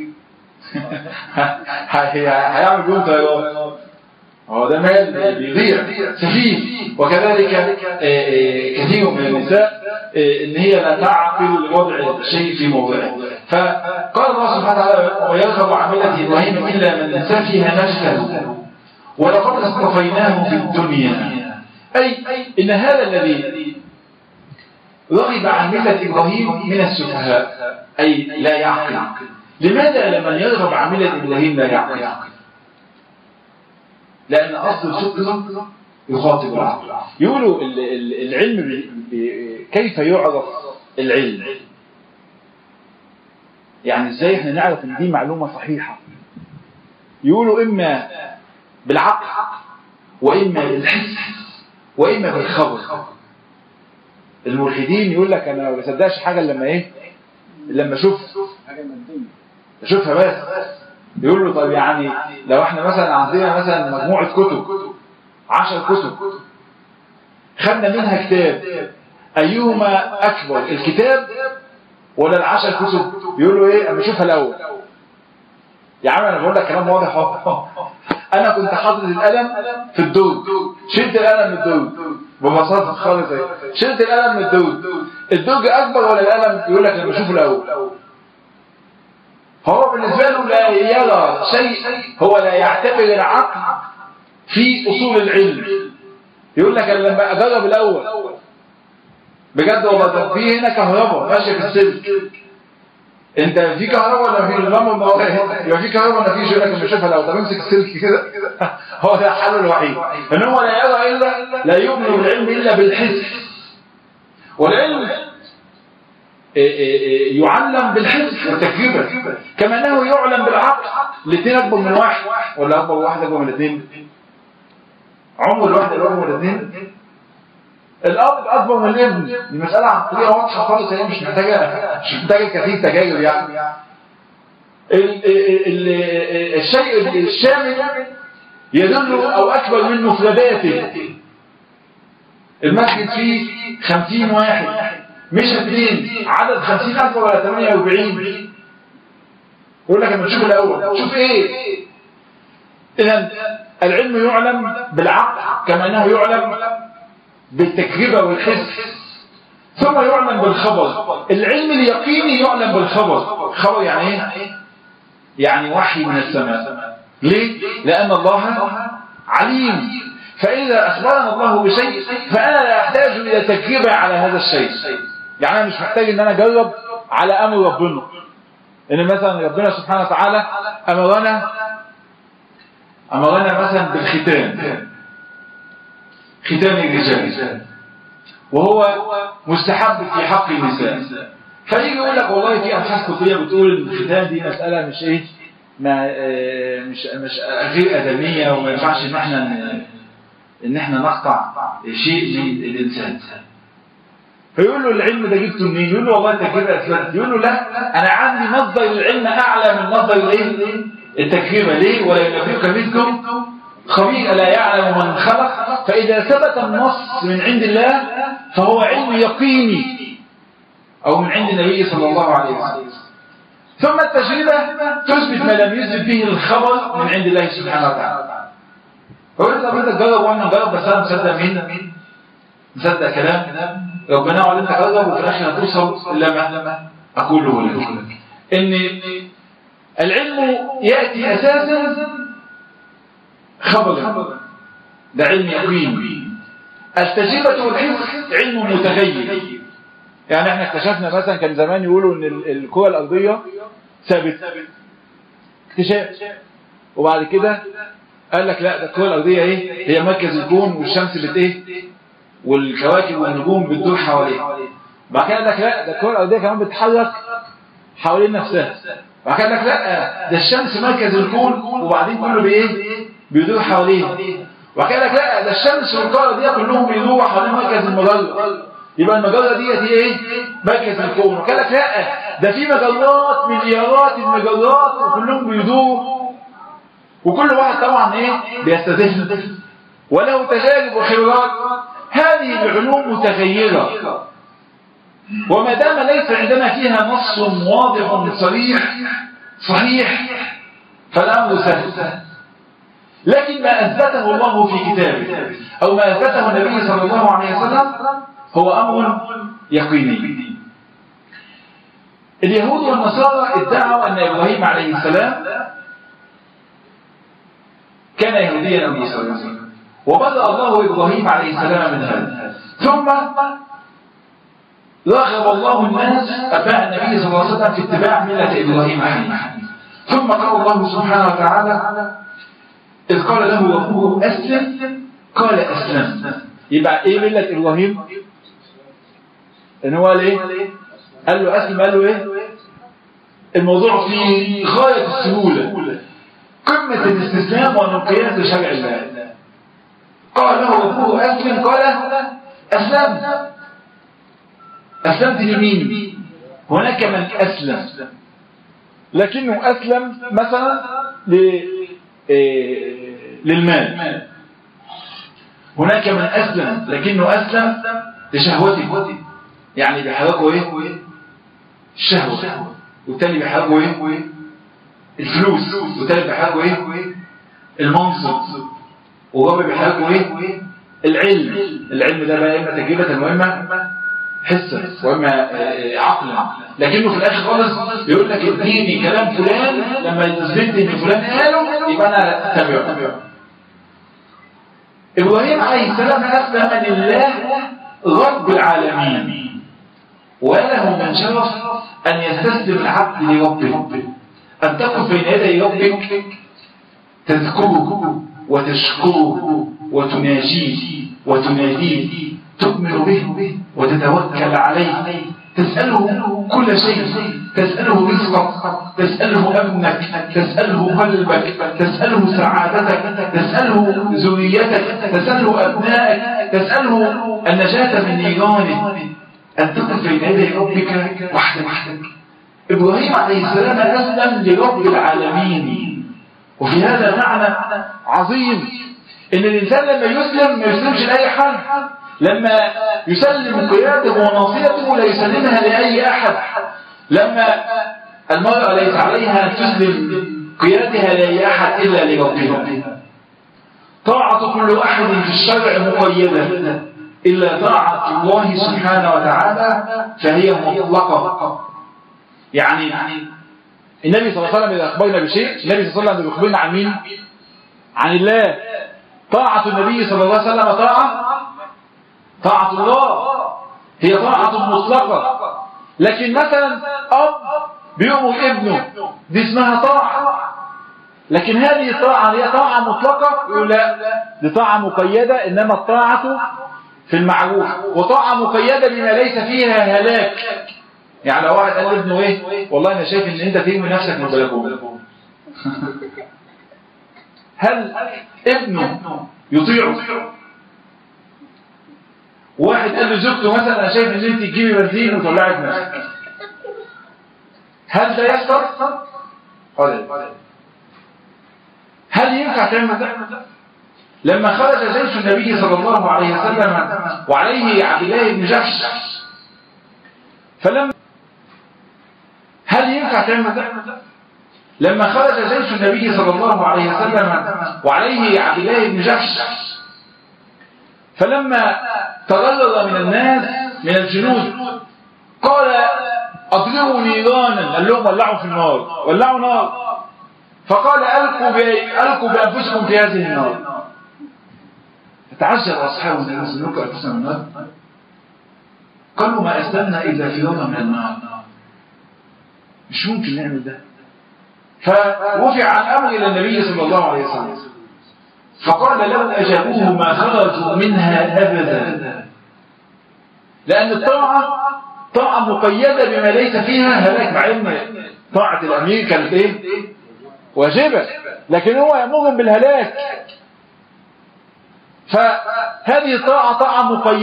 هيعمل بيهم طيارات. هو ده مال بيضيع سفيه. وكذلك كثير من النساء ان هي لا تعقل لوضع الشيء في موضعه. فقال الله سبحانه وتعالى ويرغب عن ملة إبراهيم إلا من سفه نفسه ولقد اصطفيناه في الدنيا. أي إن هذا الذي رغب عن ملة إبراهيم من السفهاء، أي لا يعقل. لماذا لمن يرغب عن ملة إبراهيم لا يعقل؟ لأن أصل الفقه يخاطب العقل. يقولوا العلم كيف يعرف العلم؟ يعني ازاي احنا نعرف ان دي معلومة صحيحة؟ يقولوا إما بالعقل وإما بالحس وإما بالخبر. الملحدين يقول لك أنا ما بصدقش حاجة لما لما أشوفها بس. يقول له طب يعني لو احنا مثلا عندنا مثلا مجموعة كتب 10 كتب خدنا منها كتاب، أيهما أكبر، الكتاب ولا ال10 كتب؟ يقول له ايه اما اشوفها الأول. يا عم انا بقول لك كلام واضح اهو. انا كنت حاطط القلم في الدود، شلت القلم من الدود ببساطه خالص اهي، شلت القلم من الدود اكبر ولا القلم؟ يقول لك لما اشوفه الاول. هو بالنسبه له لا يرى شيء، هو لا يعتبر العقل في اصول العلم. يقول لك انا لما اجرب الاول بجد والله. طب في هنا كهرباء ماشيه في السلك، انت في كهرباء ولا في اللمبه؟ يبقى في كهرباء ولا في؟ يقول لك لما اشوفها لو طب امسك السلك كده. هو ده الحل الوحيد، ان هو لا يرى الا، لا يؤمن بالعلم الا بالحس. والعلم يعلم بالحس والتجربه، كما انه يعلم بالعقل. الاثنين اكبر من واحد ولا اكبر واحد اكبر من الاثنين؟ عمر الواحد اكبر من الاثنين؟ الأب أكبر من الابن. دي مسألة عقلية واضحة خالص، هي مش محتاجة كثير تجارب يعني. الشيء الشامل يدل أو أكبر من مفرداته. المسجد فيه 50 واحد مش 2، عدد 50 أكبر ولا 48؟ يقول لك لما تشوف الأول شوف إيه. إذن العلم يعلم بالعقل كما أنه يعلم بالتجربة والحس، ثم يعلم بالخبر. العلم اليقيني يعلم بالخبر. خبر يعني ايه؟ يعني وحي من السماء. ليه؟ لأن الله عليم، فإذا أخبرنا الله بشيء فأنا لا أحتاج إلى تجربة على هذا الشيء. يعني أنا مش محتاج إن أنا أجرب على أمر ربنا. إن مثلا ربنا سبحانه وتعالى أمرنا مثلا بالختان، ختان الرجال، وهو مستحب في حق النساء. فيجي يقول لك والله في ابحاث طبيه بتقول ان الختان دي مساله مش مش غير ادميه، وما ينفعش ان احنا نقطع شيء من الانسان. فيقول له العلم ده جبته منين؟ يقول له والله التجربه اثبتت. يقول له لا، انا عندي مصدر العلم اعلى من مصدر التجربه. ليه؟ ولا ينبئك مثلكم خبير لا يعلم من خلق. فإذا ثبت النص من عند الله فهو علم يقيني أو من عند النبي صلى الله عليه وسلم. ثم التجربة تثبت ما لم يثبت به الخبر من عند الله سبحانه وتعالى. فقلت طب انت تجرب وانا نجرب، بس انا مصدق مين؟ مصدق كلام ربنا ولا انت تجرب وفي الاخر هتوصل الا ما اقوله لك. ان العلم ياتي اساسا خبر، ده علم يقين. التجربة والحس علم متغير. يعني احنا اكتشفنا مثلا، كان زمان يقولوا ان الكرة الارضية ثابت، اكتشاف، وبعد كده قال لك لا، ده الكرة الارضية هي مركز الكون، والشمس والكواكب والنجوم بتدور حواليها. بعد كده قال لك لا، ده الكرة الارضية كمان بتتحرك حوالين نفسها. بعد كده قال لك لا، ده الشمس مركز الكون وبعدين كله بيدور حواليها. وبعد كده قال لك لا، ده الشمس والقمر دي كلهم بيدوروا حوالين مركز المجرة، يبقى المجرة ديت هي مركز الكون. وبعد كده قال لك لا، ده في مجرات مليارات المجرات وكلهم بيدوروا، وكل واحد طبعا بيستدل وله تجارب وخبرات. هذه العلوم متغيرة، وما دام ليس عندنا فيها نص واضح صحيح فالأمر سهل. لكن ما أثبته الله في كتابه أو ما أثبته النبي صلى الله عليه وسلم هو أمر يقيني. اليهود والنصارى ادعوا أن إبراهيم عليه السلام كان يهوديا أو نصرانيا، وبدأ الله إبراهيم عليه السلام من هذا. ثم رغب الله الناس أتباع النبي صلى الله عليه وسلم في اتباع ملة إبراهيم حنيفا. ثم قال الله سبحانه وتعالى إذ قال له ربه أسلم قال أسلمت. يبقى إيه ملة إبراهيم؟ إن هو قال له أسلم. قال له الموضوع في غاية السهولة، قمة الاستسلام والانقياد لشرع الله، قال له أبوه أسلم، قال أسلمت. أسلمت لمين؟ هناك من أسلم لكنه أسلم مثلا للمال، هناك من أسلم لكنه أسلم لشهوته، يعني بيحركوا إيه؟ الشهوة، والتاني بيحركوا إيه؟ الفلوس، والتاني بيحركوا إيه؟ المنصب، والرابع بيحركوا إيه؟ العلم ده بقى إما تجربة وإما حسا وإما عقلا، لكنه في الآخر خالص يقول لك اديني كلام فلان لما يثبت إن فلان قاله يبقى أنا أتبعه. إبراهيم عليه السلام أسلم لله رب العالمين، وله من شرف أن يستسلم العبد لربه، أن تقف بين يدي ربك تذكره وتشكره وتناجيه وتناديه، تؤمن به وتتوكل عليه، تسأله كل شيء، تسأله رزقك، تسأله أمنك، تسأله قلبك، تسأله سعادتك، تسأله ذريتك، تسأله أبنائك، تسأله النجاة من نيرانه، أن تقف بين يدي ربك وحدك. إبراهيم عليه السلام أسلم لرب العالمين. وفي هذا معنى عظيم إن الإنسان لما يسلم ما يسلمش لأي حد، لما يسلم قيادته وناصيته لا يسلمها لأي أحد، لما المرأة ليس عليها أن تسلم قيادتها لأي أحد إلا لربها. طاعة كل أحد في الشرع مقيدة إلا طاعة الله سبحانه وتعالى فهي مطلقة. يعني النبي صلى الله عليه وسلم إذا أخبرنا بشيء، النبي صلى الله عليه وسلم يخبرنا عن مين؟ عن الله. طاعة النبي صلى الله عليه وسلم طاعة الله، هي طاعة مطلقة. لكن مثلا أب بيأمر ابنه دي اسمها طاعة، لكن هذه الطاعة هي طاعة مطلقة، يقول لا دي طاعة مقيدة، إنما الطاعة في المعروف، وطاعة مقيدة بما ليس فيها هلاك. يعني لو واحد قال لابنه ايه والله انا شايف ان انت ترمي نفسك من البلكونه، هل ابنه يطيعه؟ واحد قال لزوجته مثلا انا شايف ان انت تجيبي بنزين وتولعي في نفسك، هل ده يحصل؟ هل ينفع تعمل ده؟ لما خرج جيش النبي صلى الله عليه وسلم وعليه عبد الله بن جحش، هل ينفع تعمل ده؟ لما خرج جيش النبي صلى الله عليه وسلم وعليه عبد الله بن جحش، فلما تغلظ من الناس من الجنود قال اضربوا نيرانا، قال لهم ولعوا في النار، ولعوا نار، فقال ألقوا بأنفسكم في هذه النار. فتعجب أصحاب النبي صلى الله عليه وسلم النار، قالوا ما أسلمنا إلا في يوم من النار، مش ممكن نعمل ده. فرفع عن أمر إلى النبي صلى الله عليه وسلم، فقال لو أجابوه ما خرجوا منها أبدا، لأن الطاعة طاعة مقيدة بما ليس فيها هلاك، مع أن طاعة الأمير كانت إيه؟ واجبة، لكن هو يأمرهم بالهلاك. فهذه الطاعة طاعة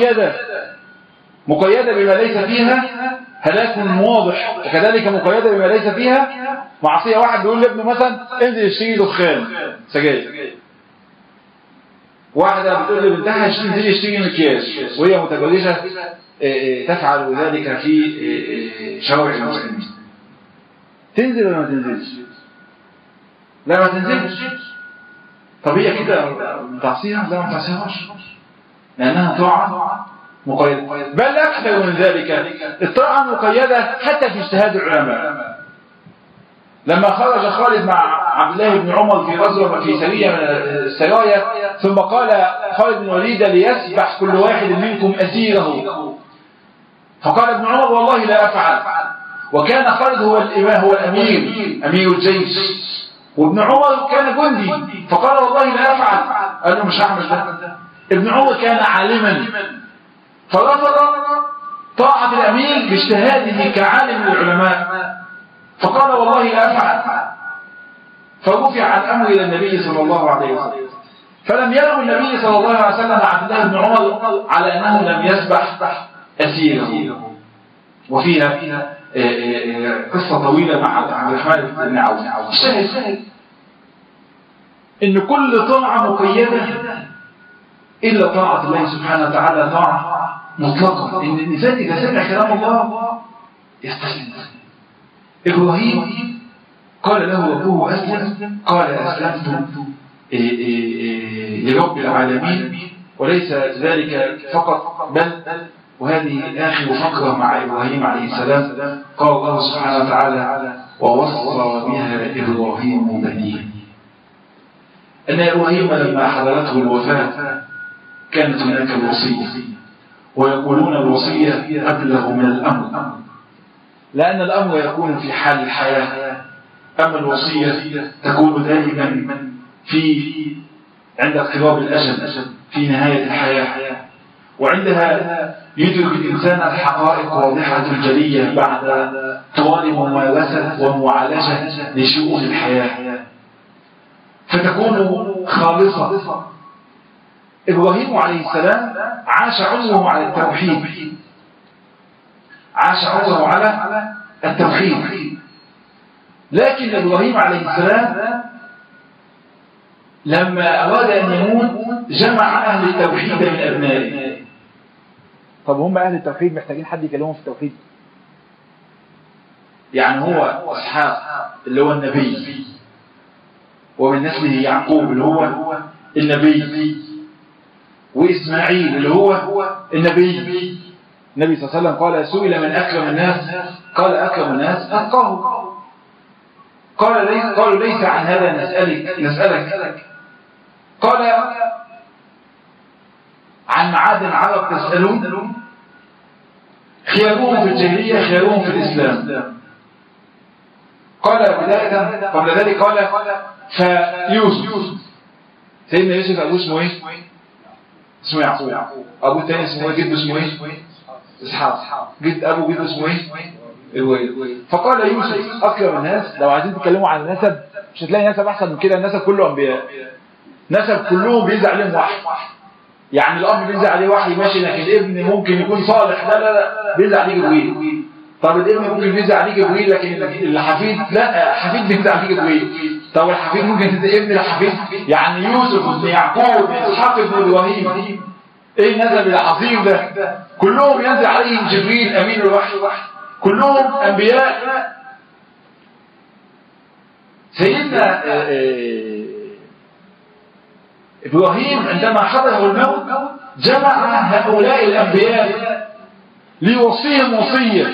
مقيدة بما ليس فيها هلاك واضح، وكذلك مقيدة بما ليس فيها معصية. واحد بيقول لابنه مثلا انزل اشتري دخان سجاير، واحدة بتقول لبنتها انزل اشتري مكياج، وهي متبرجة تفعل ذلك في شوارع المسلمين، تنزل ولا ما تنزلش؟ لا ما تنزلش. طب هي كده تعصيها؟ لا ما تعصيهاش، لأنها طاعة مقيدة. بل أكثر من ذلك، الطاعة مقيدة حتى في اجتهاد العلماء. لما خرج خالد مع عبد الله بن عمر في غزوة في سرية من السرايا، ثم قال خالد بن الوليد ليسبح كل واحد منكم أسيره، فقال ابن عمر والله لا أفعل، وكان خالد هو الإمام، هو الأمير، أمير الجيش، وابن عمر كان جندي، فقال والله لا أفعل، قال له مش هعمل ده. ابن عمر كان عالما فرفض طاعة الأمير باجتهاده كعالم العلماء، فقال والله لا أفعل، فرفع عن أمر إلى النبي صلى الله عليه وسلم. فلم يلم النبي صلى الله عليه وسلم عبد الله بن عمر على أنه لم يسبح أسيره. وفيها قصة طويلة مع عبد الرحمن بن عوف. الشاهد إن كل طاعة مقيدة إلا طاعة الله سبحانه وتعالى طاعة مطلقة. إن الإنسان إذا سمع كلام الله يستسلم. إبراهيم قال له ربه أسلم، قال أسلمت لرب العالمين. وليس ذلك فقط، بل وهذه آخر فقرة مع إبراهيم عليه السلام. قال الله سبحانه وتعالى ووصى بها إبراهيم بنيه. أن إبراهيم لما حضرته الوفاة كانت هناك الوصية، ويقولون الوصية أبلغ من الأمر، لأن الأمر يكون في حال الحياة، أما الوصية تكون دائما عند اقتراب الأجل، في نهاية الحياة، وعندها يدرك الإنسان الحقائق واضحة الجلية بعد طوال ممارسة ومعالجة لشؤون الحياة، فتكون خالصة. إبراهيم عليه السلام عاش عمره على التوحيد، عاش عمره على التوحيد. لكن إبراهيم عليه السلام لما أراد أن يموت جمع أهل التوحيد من أبنائه. طب هم أهل التوحيد محتاجين حد يكلمهم في التوحيد؟ يعني هو إسحاق اللي هو النبي، ومن نسله يعقوب اللي هو النبي، وإسماعيل اللي هو النبي. النبي صلى الله عليه وسلم قال سئل من أكرم الناس، قال أكرم الناس أتقاهم. قالوا ليس عن هذا نسألك. قال عن معادن العرب تسألون؟ خيارهم في الجاهلية خيارهم في الإسلام. قال قبل ذلك قال فيوسف، سيدنا يوسف أبوه اسمه إيه؟ اسمه يعقوب. أبوه الثاني اسمه إيه؟ جده اسمه إيه؟ إسحاق. أبوه جده اسمه إيه؟ فقال يوسف أكرم الناس. لو عايزين تتكلموا عن النسب مش هتلاقي نسب أحسن من كده. النسب كله أنبياء، نسب كلهم بينزل عليهم وحي. يعني الأب بينزل عليه وحي ماشي، لكن الابن ممكن يكون صالح، لا بينزل عليه جبريل. طب الابن ممكن بينزل عليه جبريل، لكن الحفيد لا، حفيد بينزل عليه جبريل. طب الحفيد ممكن ابن الحفيد، يعني يوسف بن يعقوب بن إسحاق بن إبراهيم، إيه النسب العظيم ده؟ كلهم ينزل عليهم جبريل أمين الوحي، كلهم أنبياء. سيدنا إبراهيم عندما حضره الموت جمع هؤلاء الأنبياء ليوصيهم وصية،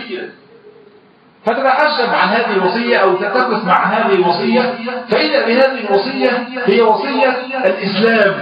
فتتعجب عن هذه الوصية أو تتقف مع هذه الوصية، فإذا بهذه الوصية هي وصية الإسلام،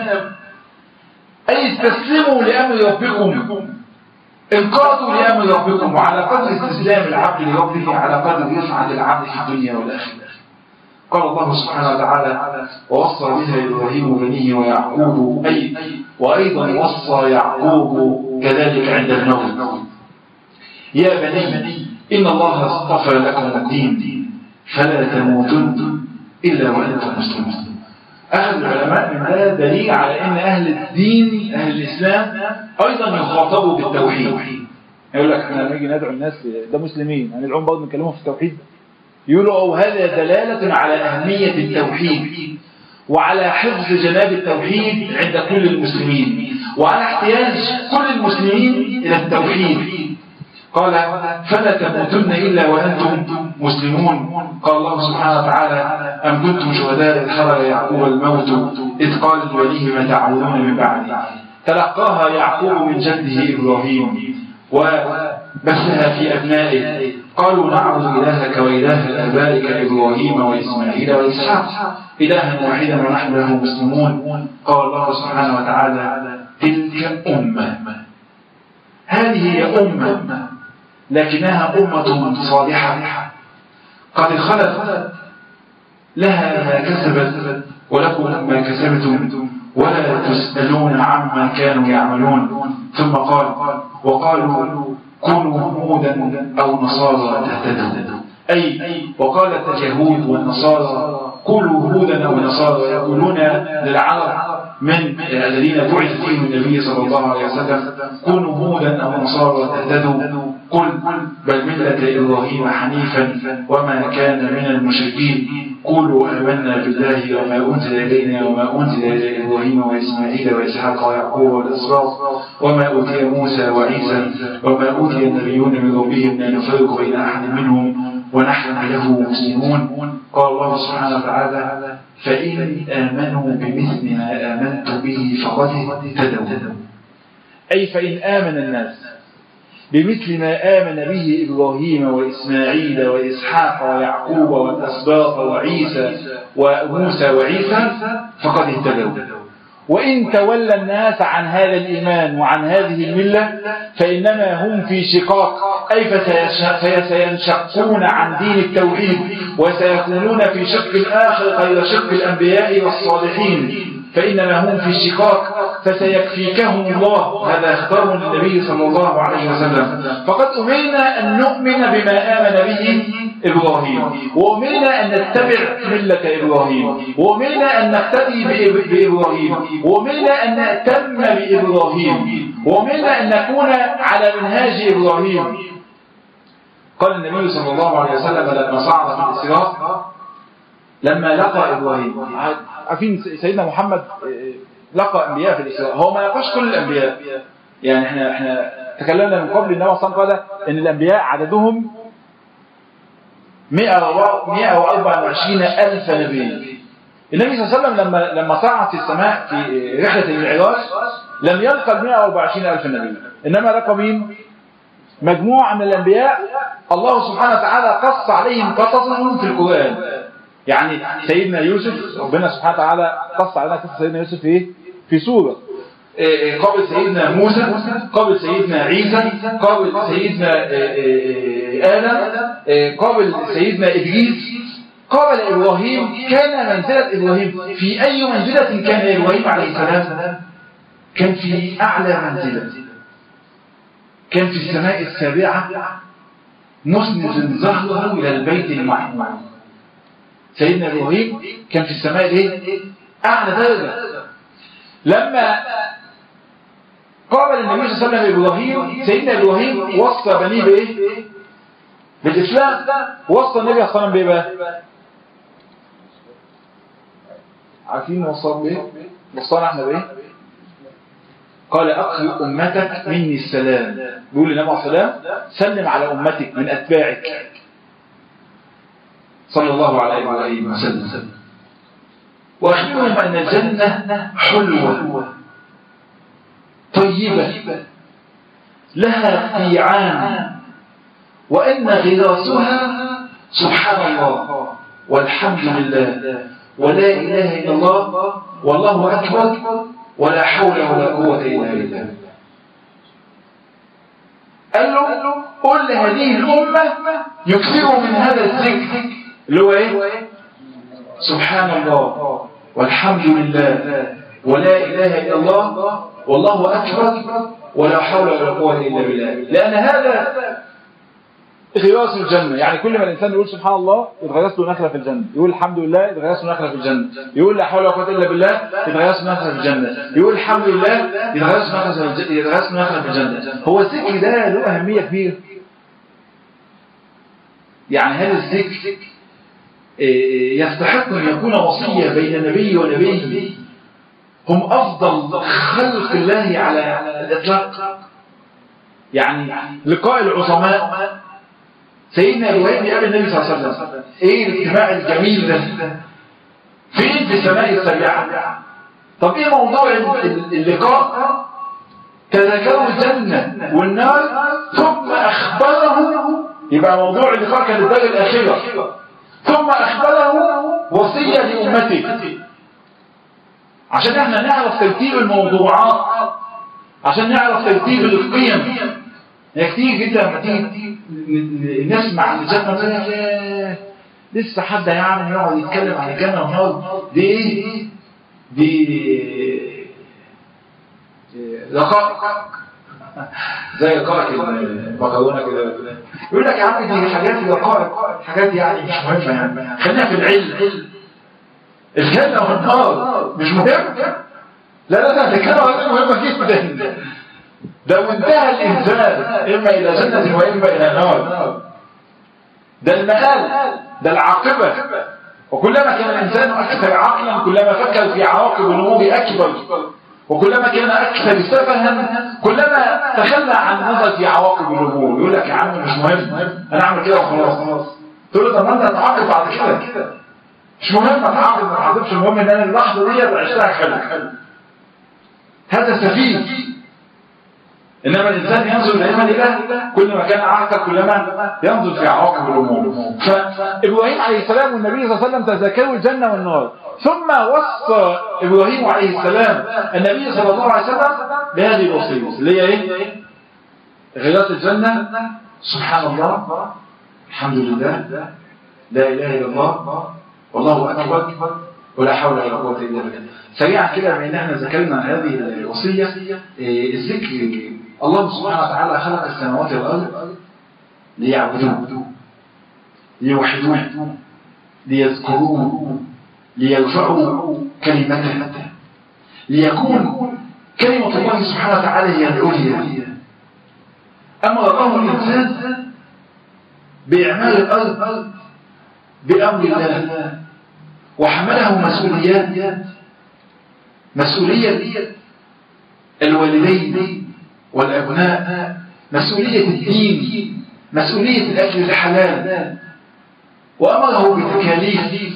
أي استسلموا لأمر ربكم، انقادوا لأمر ربكم، وعلى قدر استسلام العبد لربه على قدر يفعل العبد في الدنيا والآخرة. قال الله سبحانه وتعالى ووصى بها إبراهيم بنيه ويعقوب، وأيضا وصى يعقوب كذلك عند الموت يا بني إن الله اصطفى لكم الدين فلا تموتن إلا وأنتم مسلمون. أخذ العلماء من هذا دليل على أن أهل الدين أهل الإسلام أيضا يخاطبوا بالتوحيد. يقول لك احنا لما نيجي ندعو الناس ده مسلمين هندعوهم برضه نكلمهم في التوحيد، يقولوا هذا دلالة على أهمية التوحيد وعلى حفظ جناب التوحيد عند كل المسلمين، وعلى احتياج كل المسلمين إلى التوحيد. قال فلا تموتن إلا وأنتم مسلمون. قال الله سبحانه وتعالى أم كنتم شهداء إذ حضر يعقوب الموت إذ قال لبنيه ما تعبدون من بعدي. تلقاها يعقوب من جده إبراهيم وبثها في أبنائه، قالوا نعبد إلهك وإله آبائك إبراهيم وإسماعيل وإسحاق إلها واحدا ونحن له مسلمون. قال الله سبحانه وتعالى تلك أمة، هذه هي أمة لكنها أمة صالحة قد خلت لها ما كسبت ولكم ما كسبتم ولا تسألون عما كانوا يعملون. ثم قال وقالوا كونوا هودا أو نصارى تهتدوا، أي وقالت اليهود والنصارى كونوا هودا أو نصارى، يقولون للعرب من الذين بعث فيهم النبي صلى الله عليه وسلم كونوا هودا أو نصارى تهتدوا قل بل ملة إبراهيم حنيفا وما كان من المشركين قولوا آمنا بالله وما أنزل إلينا وما أنزل إلى إبراهيم وإسماعيل وإسحاق ويعقوب والأسباط وما أوتي موسى وعيسى وما أوتي النبيون من ربهم لا نفرق بين أحد منهم ونحن له مسلمون. قال الله سبحانه وتعالى فإن آمنوا بمثل ما آمنت به فقد اهتدوا، أي فإن آمن الناس بمثل ما آمن به إبراهيم وإسماعيل وإسحاق ويعقوب والأسباط وعيسى وموسى وعيسى فقد اهتدوا. وإن تولى الناس عن هذا الإيمان وعن هذه الملة فإنما هم في شقاق، أي فسينشقون عن دين التوحيد وسيكونون في شق آخر غير شق الأنبياء والصالحين، فإنما هم في شقاق فسيكفيكهم الله. هذا اختار النبي صلى الله عليه وسلم. فقد أمرنا أن نؤمن بما آمن به إبراهيم، وأمرنا أن نتبع ملة إبراهيم، وأمرنا أن نقتدي بإبراهيم، وأمرنا أن نأتم بإبراهيم، وأمرنا أن نكون على منهاج إبراهيم. قال النبي صلى الله عليه وسلم لما صعد في الإسراء لما لقى إبراهيم، عارفين سيدنا محمد لقى أنبياء في الإسراء، هو ما لقاش كل الأنبياء، يعني احنا تكلمنا من قبل النبي صلى الله عليه وسلم قال إن الأنبياء عددهم 124,000 نبي. النبي صلى الله عليه وسلم لما صعد في السماء في رحلة المعراج لم يلقى 124,000 نبي، إنما لقى مين؟ مجموعة من الأنبياء الله سبحانه وتعالى قص عليهم قصصهم في القرآن. يعني سيدنا يوسف ربنا سبحانه وتعالى قص علينا قصة سيدنا يوسف في سورة، قبل سيدنا موسى، قبل سيدنا عيسى، قبل سيدنا آدم، قبل سيدنا إدريس، قبل إبراهيم. كان منزلة إبراهيم في أي منزلة كان إبراهيم عليه السلام؟ كان في أعلى منزلة، كان في السماء السابعة مسند ظهره إلى البيت المعمور. سيدنا إبراهيم كان في السماء أعلى درجة. لما قابل النبي صلى الله عليه وسلم إبراهيم، سيدنا إبراهيم وصى بنيه بإيه؟ بالإسلام. وصى النبي صلى الله عليه وسلم بإيه بقى؟ عارفين وصانا بإيه؟ وصانا احنا بإيه؟ قال أقرئ أمتك مني السلام. بيقول للنبي عليه السلام سلم على أمتك من أتباعك صلى الله عليه وآله وسلم، وأخبرهم أن الجنة حلوة طيبة لها قيعان، وأن غراسها سبحان الله والحمد لله ولا إله إلا الله والله أكبر ولا حول ولا قوة إلا بالله. قال له قل لهذه الأمة يكثروا من هذا الذكر اللي هو إيه؟ سبحان الله والحمد لله ولا إله إلا الله والله أكبر ولا حول ولا قوة إلا بالله. لأن هذا غراس الجنة. يعني كل ما الإنسان يقول سبحان الله يتغرس له نخلة في الجنة، يقول الحمد لله يتغرس له نخلة في الجنة، يقول لا حول ولا قوة إلا بالله يتغرس له نخلة في الجنة، يقول الحمد لله يتغرس له نخلة في الجنة. هو الذكر ده له أهمية كبيرة. يعني هذا الذكر يستحق أن يكون وصية بين نبي ونبي، هم أفضل خلق الله على الإطلاق. يعني لقاء العظماء، سيدنا إبراهيم يقابل النبي صلى الله عليه وسلم، إيه الاجتماع الجميل ده؟ فين؟ في السماء السابعة. طب إيه موضوع اللقاء؟ تذكروا الجنة والنار ثم أخبره. يبقى موضوع اللقاء كان الدار الآخرة، ثم أخبره وصية لأمته، عشان احنا نعرف ترتيب الموضوعات، عشان نعرف ترتيب القيم. يعني كتير جدا لما تيجي نسمع عن الجنة لسه حد يعني يقعد يتكلم عن الجنة والنار، دي ايه؟ دي رقائق زي رقائق المكرونة كده. يقول لك يا عم دي حاجات رقائق، حاجات يعني مش مهمة، يعني خلينا في العلم. الجنة والنار مش مهم، لا ده كلمة مهمة جدا. ده منتهى الإنسان إما إلى جنة وإما إلى نار. ده المآل، ده العاقبة. وكلما كان الإنسان أكثر عقلا كلما فكر في عواقب الأمور أكبر، وكلما كان أكثر سفها كلما تخلى عن النظر في عواقب الأمور. يقول لك يا عم مش مهم، أنا أعمل كده وخلاص. تقول له طب ما أنت هتعاقب بعد كده، مش مهم أتعاقب ما أتعاقبش، المهم إن أنا اللحظة دي عشتها حلو. هذا سفيه. إنما الإنسان ينظر دائما إلى كل ما كان أعقل كلما ينظر في عواقب الأمور. فإبراهيم عليه السلام والنبي صلى الله عليه وسلم تذكروا الجنة والنار، ثم وصى إبراهيم عليه السلام النبي صلى الله عليه وسلم بهذه الوصية اللي هي إيه؟ غيرات الجنة: سبحان الله، الحمد لله، لا إله إلا الله، والله أكبر، ولا حول ولا قوة إلا بالله. سريعا كده بما ان احنا ذكرنا هذه الوصية، الذكر. الله سبحانه وتعالى خلق السماوات والأرض ليعبدوه، ليوحدوه، ليذكروه، ليرفعوا كلمته، ليكون كلمة الله سبحانه وتعالى هي العليا. أمر الله الإنسان بإعمال الأرض بأمر الله، وحمله مسؤولية الوالدين والأبناء، مسؤولية الدين، مسؤولية الأكل الحلال، وأمره بتكاليف.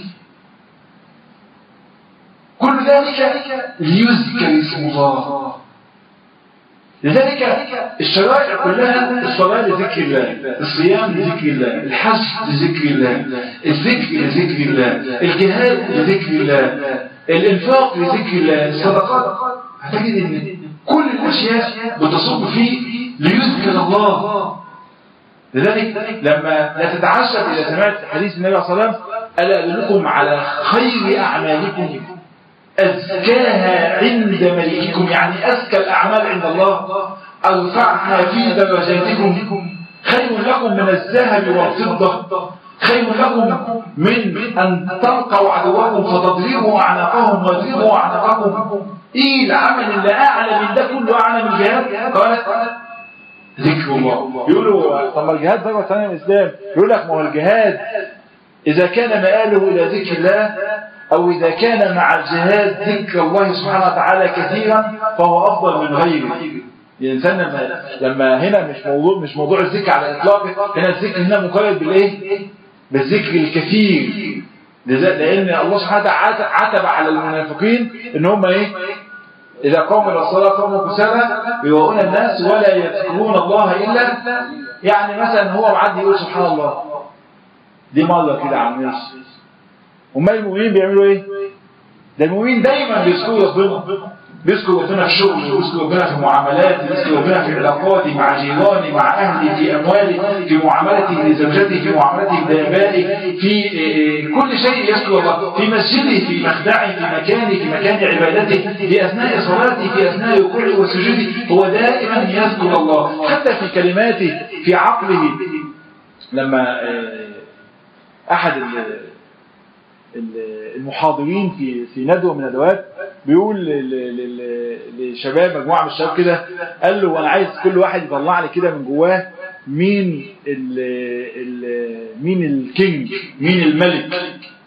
كل ذلك ليذكر اسم الله. لذلك الشرائع كلها: الصلاة لذكر الله، الصيام لذكر الله، الحج لذكر الله، الذكر لذكر الله، الجهاد لذكر الله، الإنفاق لذكر الله، الصدقات. هتجد ان كل الاشياء بتصب فيه ليذكر الله. لذلك لما لا تتعجب اذا سمعت حديث النبي صلى الله عليه وسلم: الا ادلكم على خير اعمالكم ازكاها عند ملككم، يعني ازكى الاعمال عند الله، ارفعها في درجاتكم، خير لكم من الذهب والفضه، خير لكم من أن تلقوا عدوكم فتضربوا أعناقهم ويضربوا أعناقكم. إيه العمل اللي أعلى من ده كله، أعلى من الجهاد؟ قالت ذكر الله. يقولوا طب الجهاد ضربة ثانية من الإسلام. يقول لك ما هو الجهاد إذا كان مآله إلى ذكر الله، أو إذا كان مع الجهاد ذكر الله سبحانه وتعالى كثيرا، فهو أفضل من غيره. الإنسان لما هنا مش موضوع الذكر على إطلاقه، هنا الذكر هنا مقيد بالإيه؟ بالذكر الكثير. لأن الله سبحانه وتعالى عتب على المنافقين إن هم إيه؟ إذا قاموا إلى الصلاة قاموا كسالى يراؤون الناس ولا يذكرون الله إلا، يعني مثلا هو معدي يقول سبحان الله دي مرة كده على الناس. وما المؤمنين بيعملوا إيه؟ ده المؤمنين دايما بيذكروا ربنا، بيذكر ربنا في شغله، بيذكر ربنا في معاملاته، بيذكر ربنا في علاقاته مع جيرانه، مع أهله، في أمواله، في معاملته لزوجته، في معاملته لآبائه، في كل شيء يذكر الله، في مسجده، في مخدعه، في مكانه، في مكان عبادته، في أثناء صلاته، في أثناء ركوعه وسجوده، هو دائما يذكر الله. حتى في كلماته، في عقله. لما أحد المحاضرين في ندوة من الندوات بيقول لشباب، مجموعة من الشباب كده، قال له أنا عايز كل واحد يطلع لي كده من جواه مين الكينج، مين الملك.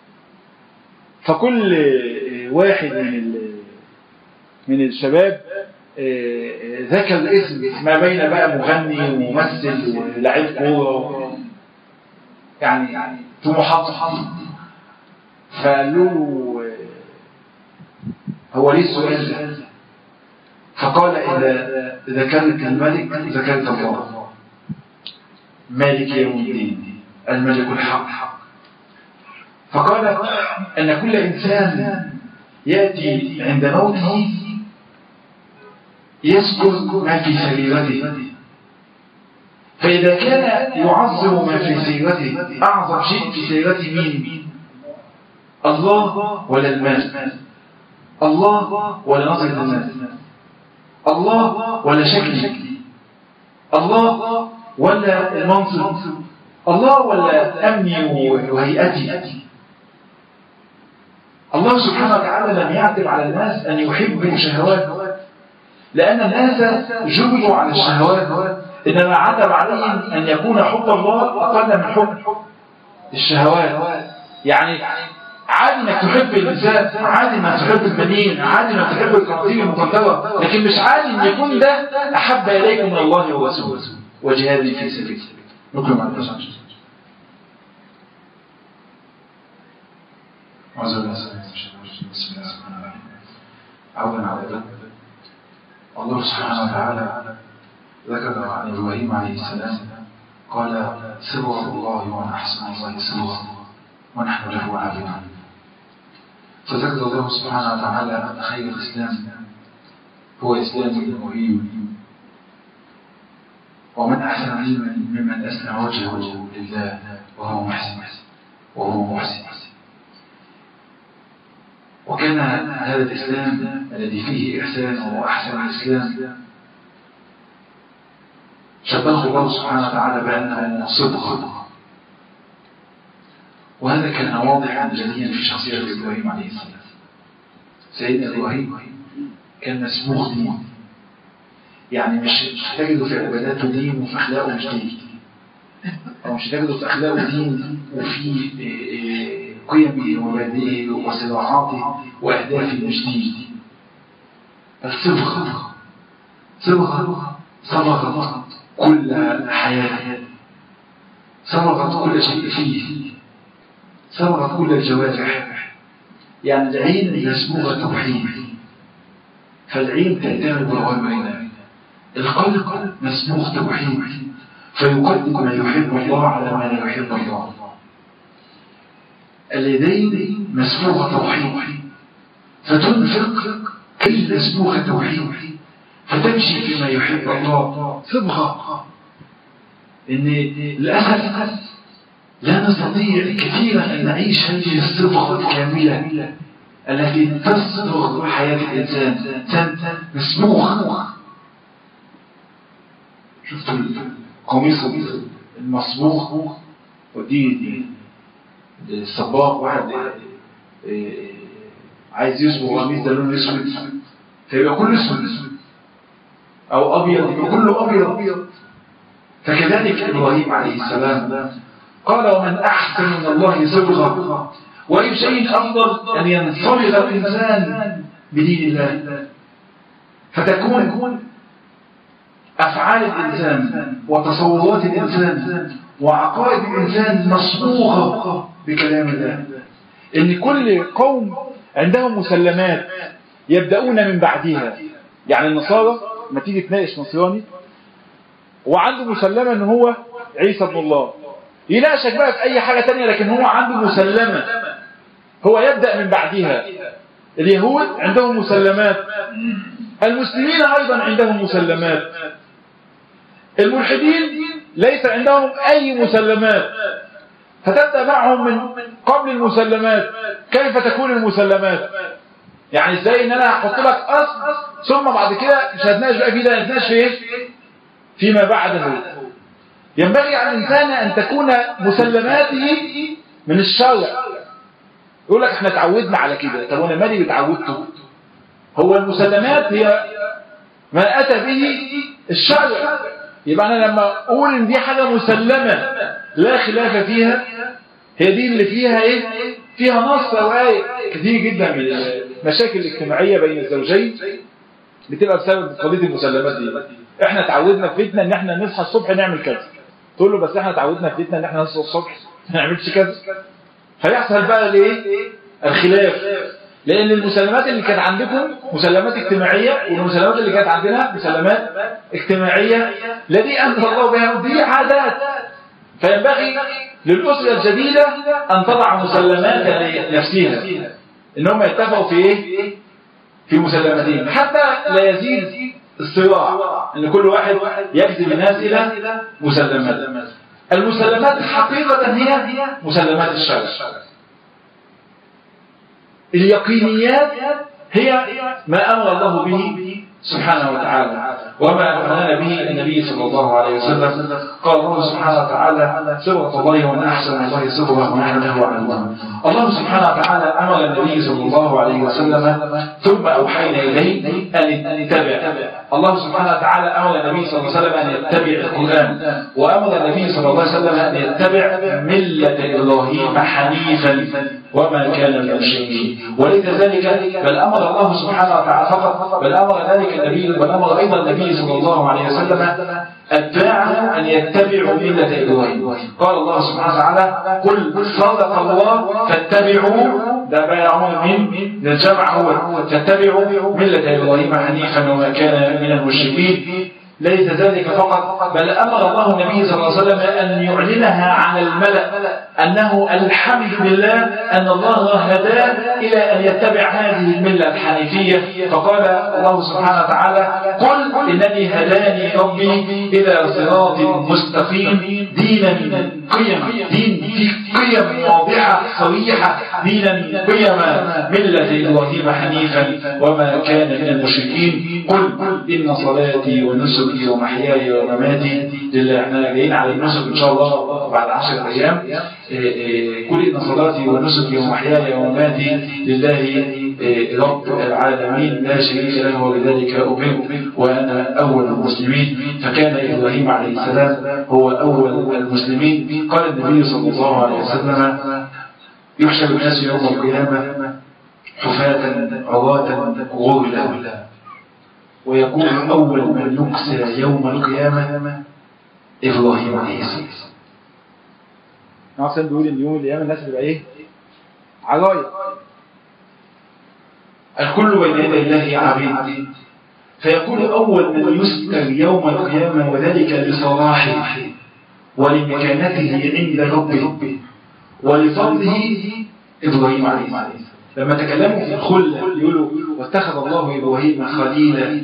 فكل واحد من الشباب ذكر اسم ما بين بقى مغني وممثل ولاعب كورة، يعني طموحات. فقالوا له هو ليه السؤال ده؟ فقال إذا ذكرت الملك ذكرت الله، مالك يوم الدين، الملك الحق. فقال أن كل إنسان يأتي عند موته يذكر ما في سريرته، فإذا كان يعظم ما في سريرته، أعظم شيء في سريرته مين؟ الله ولا المال؟ الله ولا نظرة الناس؟ الله ولا شكلي؟ الله ولا المنصب؟ الله ولا أمني وهيئتي؟ الله سبحانه وتعالى لم يعتب على الناس أن يحبوا شهوات، لأن الناس جبلوا على الشهوات، إنما عتب عليهم أن يكون حب الله أقل من حب الشهوات. يعني عادي انك تحب النساء، عادي انك تحب البنين، عادي انك تحب القناطير المفضله، لكن مش عادي ان يكون ده احب اليكم من الله ورسوله وجهاد في سبيله. نكرم على الله. عودا على ذلك الله سبحانه وتعالى ذكر عن ابراهيم عليه السلام قال سر الله ومن احسن الله سرا ونحن له عابدون. فذكر الله سبحانه وتعالى أن خير الإسلام هو إسلام المهيم، ومن أحسن ممن أسلم وجهه لله وهو محسن. وكان هذا الإسلام الذي فيه إحسان وهو أحسن الإسلام شبهه الله سبحانه وتعالى بأنه صدق، وهذا كان واضحا جليا في شخصية إبراهيم عليه السلام. سيدنا إبراهيم كان مسموخ دين، يعني مش تجده في عباداته دين وفي أخلاقه مش دين، أو مش تجده في أخلاقه دين وفي قيمه ومبادئه وصراعاته وأهدافه مش دين. الصبغة صبغت كل حياته، صبغت كل شيء فيه، صبغت كل الجوارح. يعني العين مسموغة توحيد، فالعين تهتم بأوامرنا، القلب مسموغ توحيد فيقدم ما يحب الله على ما لا يحب الله، اليدين مسموغة توحيد فتنفق كل مسموغة توحيد فتمشي فيما يحب الله. صبغة إن للأسف لا نستطيع كثيرا أن نعيش هذه الصبغة الكاملة التي تصبغ حياة الإنسان مسموغ. شفتوا القميص المصبوغ ودي الصباغ، واحد عايز يصبغ قميص ده لونه اسود فيبقى كله اسود، أو أبيض يبقى كله أبيض. فكذلك إبراهيم عليه السلام قال ومن أحسن من الله صبغة. وأي شيء أفضل أن ينصبغ الإنسان بدين الله، فتكون أفعال الإنسان وتصورات الإنسان وعقائد الإنسان مصبوغة بكلام الله. إن كل قوم عندهم مسلمات يبدأون من بعدها. يعني النصارى ما تيجي تناقش نصراني وعنده مسلمة إن هو عيسى ابن الله، يناقشك بقى في أي حاجة تانية، لكن هو عنده مسلمة هو يبدأ من بعدها. اليهود عندهم مسلمات، المسلمين أيضا عندهم مسلمات، الملحدين ليس عندهم أي مسلمات، فتبدأ معهم من قبل المسلمات. كيف تكون المسلمات؟ يعني ازاي ان انا هحط لك اصل ثم بعد كده مش هتناقش بقى فيه، ده هتناقش في ايه؟ فيما بعده. ينبغي على الانسان ان تكون مسلماته من الشرع. يقول لك احنا اتعودنا على كده، طب وانا مالي بتعودته؟ هو المسلمات هي ما اتى به الشرع. يبقى انا لما اقول ان دي حاجه مسلمه لا خلاف فيها، هي دي اللي فيها ايه؟ فيها نص او ايه. كتير جدا من المشاكل الاجتماعيه بين الزوجين بتبقى بسبب قضيه المسلمات دي. احنا اتعودنا في بيتنا ان احنا نصحى الصبح نعمل كذا، تقول له بس احنا اتعودنا في بيتنا ان احنا نصحى الصبح ما نعملش كذا، فيحصل بقى الايه؟ الخلاف. لان المسلمات اللي كانت عندكم مسلمات اجتماعيه، والمسلمات اللي كانت عندنا مسلمات اجتماعيه الذي انزل الله بها، ودي عادات. فينبغي للأسرة الجديدة أن تضع مسلمات لنفسها، إنهم يتفقوا في إيه؟ في مسلمتين، حتى لا يزيد الصراع إن كل واحد يجذب الناس إلى مسلمات. المسلمات حقيقة هي مسلمات الشرع. اليقينيات هي ما أمر الله به سبحانه وتعالى وما أمرنا به النبي صلى الله عليه وسلم. قال الله سبحانه وتعالى صبغة الله ومن أحسن الله صبغة ونحن له عابدون. الله سبحانه وتعالى أمر النبي صلى الله عليه وسلم ثم أوحينا إليه أن يتبع. الله سبحانه وتعالى أمر النبي صلى الله عليه وسلم أن يتبع القرآن، وأمر النبي صلى الله عليه وسلم أن يتبع ملة إبراهيم حنيفا وما كان من المشركين. وليس ذلك بل أمر الله سبحانه وتعالى فقط، بل أمر أيضا النبي صلى الله عليه وسلم أتباعه أن يتبعوا ملة إبراهيم. قال الله سبحانه وتعالى قل صدق الله فاتبعوا، ده بيعون من الجمع هو فاتبعوا ملة إبراهيم حنيفا وما كان من المشركين. ليس ذلك فقط بل أمر الله النبي صلى الله عليه وسلم أن يعلنها على الملأ أنه الحمد لله أن الله هداه إلى أن يتبع هذه الملة الحنيفية. فقال الله سبحانه وتعالى قل إنني هداني ربي إلى صراط مستقيم دينا دين في قيم واضحة صريحة، دينا قيم ملة إبراهيم حنيفا وما كان من المشركين. قل إن صلاتي ونسكي ومحياي ومماتي لله. احنا جايين على النسك إن شاء الله بعد 10 أيام. قل إن صلاتي ونسكي ومحياي ومماتي لله رب العالمين لا شريك له وبذلك أمرت وأنا أول المسلمين. فكان إبراهيم عليه السلام هو أول المسلمين. قال النبي صلى الله عليه وسلم يحشر الناس يوم القيامة حفاة عراة غرلا، ويكون أول من يكسى يوم القيامة إبراهيم عليه السلام. ناصر بيقول إن يوم القيامة الناس تبقى إيه؟ عرايا. الكل بين يدي الله عبيد، فيكون أول من يسأل يوم القيامة وذلك لصلاحه ولمكانته عند ربه ولفضله إبراهيم عليه السلام. لما تكلموا في الخلة يقولوا واتخذ الله إبراهيم خليلا.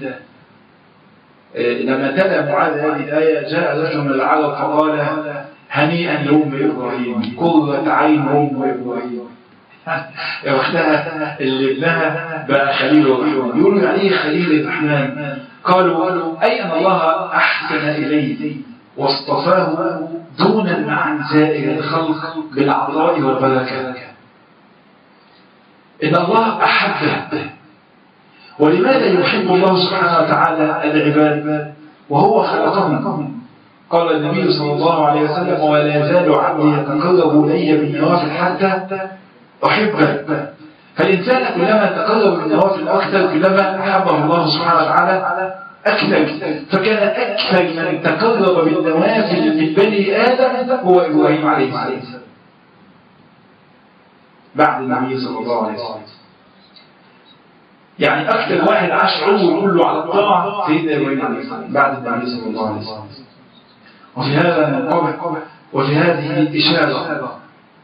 لما تلا معاذ هذه الآية جاء رجل من العرب فقال هنيئا لأم إبراهيم قرة عين أم إبراهيم. وقتها اللي ابنها بقى خليل الرحمن. يقولوا يعني ايه خليل الرحمن؟ قالوا أي أن الله أحسن إليه واصطفاه دونا عن سائر الخلق بالعطاء والبركة. إن الله أحبه. ولماذا يحب الله سبحانه وتعالى العباد وهو خلقهم؟ قال النبي صلى الله عليه وسلم ولا يزال عبدي يتقرب إلي بالنوافل حتى أحبه. فالإنسان كلما تقرب بالنوافل أكثر كلما أحبه الله سبحانه وتعالى أكثر. فكان أكثر من تقرب بالنوافل من بني آدم هو إبراهيم عليه السلام بعد النبي صلى الله عليه وسلم. يعني أكثر واحد عاش عمره كله على الطاعة سيدنا إبراهيم عليه السلام بعد النبي صلى الله عليه وسلم. وفي هذا المقام وفي هذه الإشارة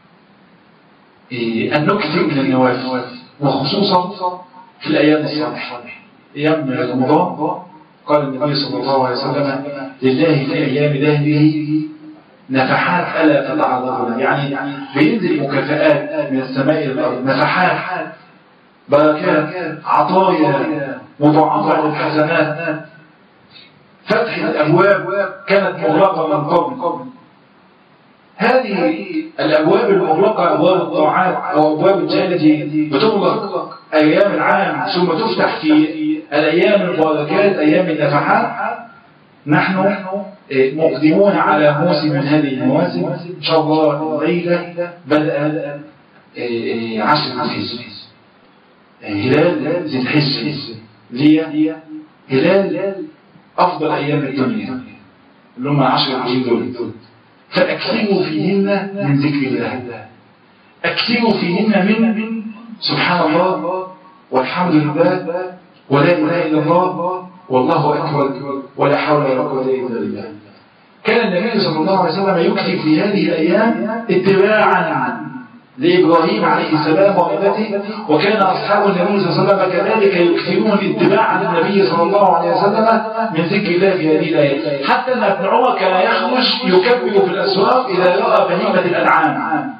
أن نكثر من النوافل وخصوصا في الأيام الصالحة. أيام رمضان قال النبي صلى الله عليه وسلم لله في أيام دهره نفحات ألا تتعرض لها. يعني بينزل مكافآت من السماء إلى الأرض، نفحات بركات عطايا مضاعفة للحسنات. فتح الأبواب كانت مغلقة من قبل. هذه الأبواب المغلقة أبواب الطاعات أو أبواب الجنة بتغلق أيام العام ثم تفتح في الأيام المباركات أيام النفحات. نحن مقدمون على موسم من هذه المواسم. إن شاء الله الليلة بدأ 10 ذي الحجة، هلال ذي الحجة لي هلال أفضل أيام الدنيا اللي هم 10 دول. فأكثروا فيهن من ذكر الله، أكثروا فيهن من سبحان الله والحمد لله ولا إله إلا الله والله أكبر ولا حول ولا قوة إلا بالله. كان النبي صلى الله عليه وسلم يكثر في هذه الأيام اتباعا لإبراهيم عليه السلام وملته، وكان أصحاب النبي صلى الله عليه وسلم كذلك يكثرون الاتباع للنبي صلى الله عليه وسلم من ذكر الله في هذه الآية. حتى أن ابن عمر كان يخرج يكبر في الأسواق إذا رأى بهيمة الأنعام.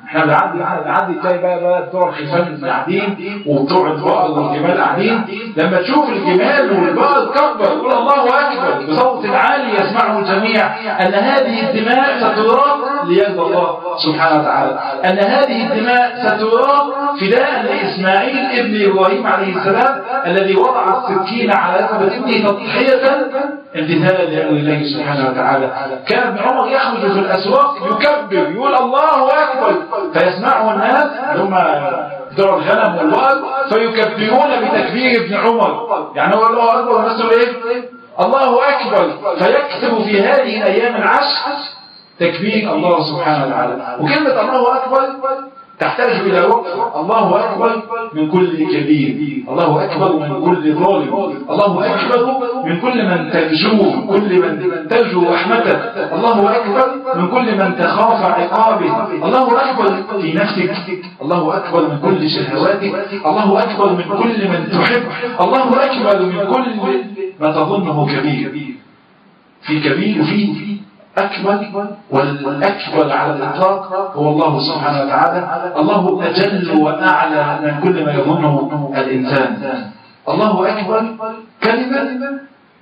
احنا بنعدي تلاقي بقى بتوع الخلفان قاعدين وبتوع البقر والجمال قاعدين. لما تشوف الجمال والبقر تكبر تقول الله اكبر بصوت عالي يسمعه الجميع، ان هذه الدماء ستراق ليرضى الله سبحانه وتعالى، ان هذه الدماء ستراق فداء لاسماعيل ابن ابراهيم عليه السلام الذي وضع السكين على رقبه ابنه تضحيه امتثالا لامر الله سبحانه وتعالى. كان ابن عمر يخرج في الاسواق يكبر يقول الله اكبر فيسمعه الناس هم بتوع الغنم والبقر فيكبرون بتكبير ابن عمر، يعني هو الله اكبر والناس ايه؟ الله اكبر. فيكتب في هذه الايام العشر تكبير الله سبحانه وتعالى. وكلمه الله اكبر تحتاج إلى وقف. الله أكبر من كل كبير، الله أكبر من كل ظالم، الله أكبر من كل من ترجوه، كل من ترجو رحمته، الله أكبر من كل من تخاف عقابه، الله أكبر في نفسك، الله أكبر من كل شهواتك، الله أكبر من كل من تحب، الله أكبر من كل ما تظنه كبير. في كبير وفي أكبر، والأكبر على الإطلاق هو الله سبحانه وتعالى. الله أجل وأعلى من كل ما يظنه الإنسان. الله أكبر كلمة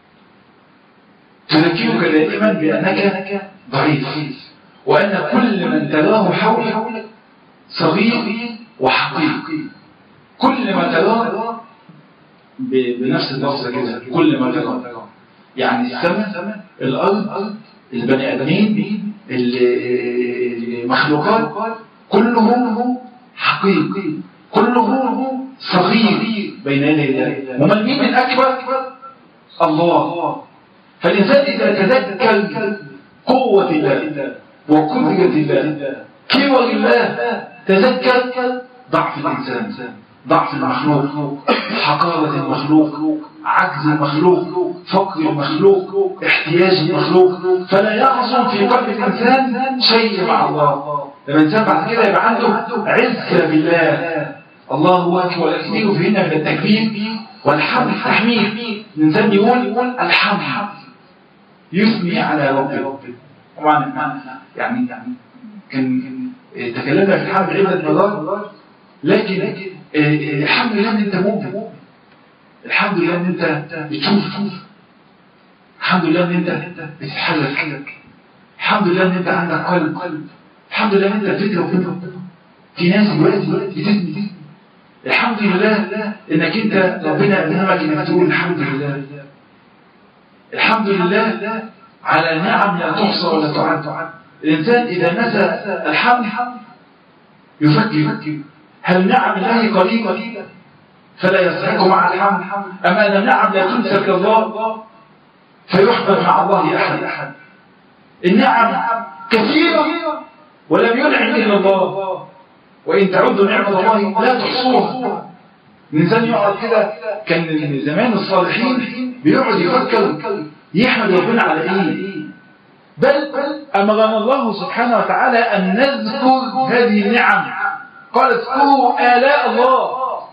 تذكرك دائما بأنك ضعيف، وأن كل من تراه حولك صغير وحقير. كل ما تراه بنفس اللفظة كده، كل ما تراه يعني السماء، الأرض، البني آدمين، المخلوقات، كلهم حقيقي، كلهم صغير بين يدي الله. ومن مين الأكبر؟ الله. فالإنسان إذا تذكر قوة الله وقدرة الله كبر الله تذكر ضعف الإنسان، ضعف المخلوق، حقارة المخلوق، عجز المخلوق، فقر المخلوق، احتياج المخلوق، فلا يعظم في قلب الإنسان شيء مع الله. لما الإنسان بعد كده يبقى عنده عزة بالله، الله أكبر. يكثر فينا من التكبير والحمد التحميد. الإنسان يقول الحمد، يثني على ربه. طبعا يعني كان تكلمنا في الحمد عدة مرات، لكن الحمد لله ان انت مؤمن، الحمد لله ان انت بتشوف، الحمد لله ان انت بتتحرك، الحمد لله ان انت عندك قلب، الحمد لله ان انت بتدرك. في ناس دلوقتي بتبني، الحمد لله انك انت ربنا الهمك انك تقول الحمد لله. الحمد لله على نعم لا تحصى ولا تعد. الانسان اذا نسى الحمد يفكر هل نعم الله قليلة فلا يستحق مع الحمد، أما أن النعم لا تنسى كالله فيحبط مع الله أحد. النعم كثيرة ولم ينعم إلا الله، وإن تعدوا نعمة الله لا تحصوها. الإنسان يقعد كده، كان زمان الصالحين بيقعد يفكر يحمد ربنا على إيه. بل أمرنا الله سبحانه وتعالى أن نذكر هذه النعم، قال اذكروا آلاء الله.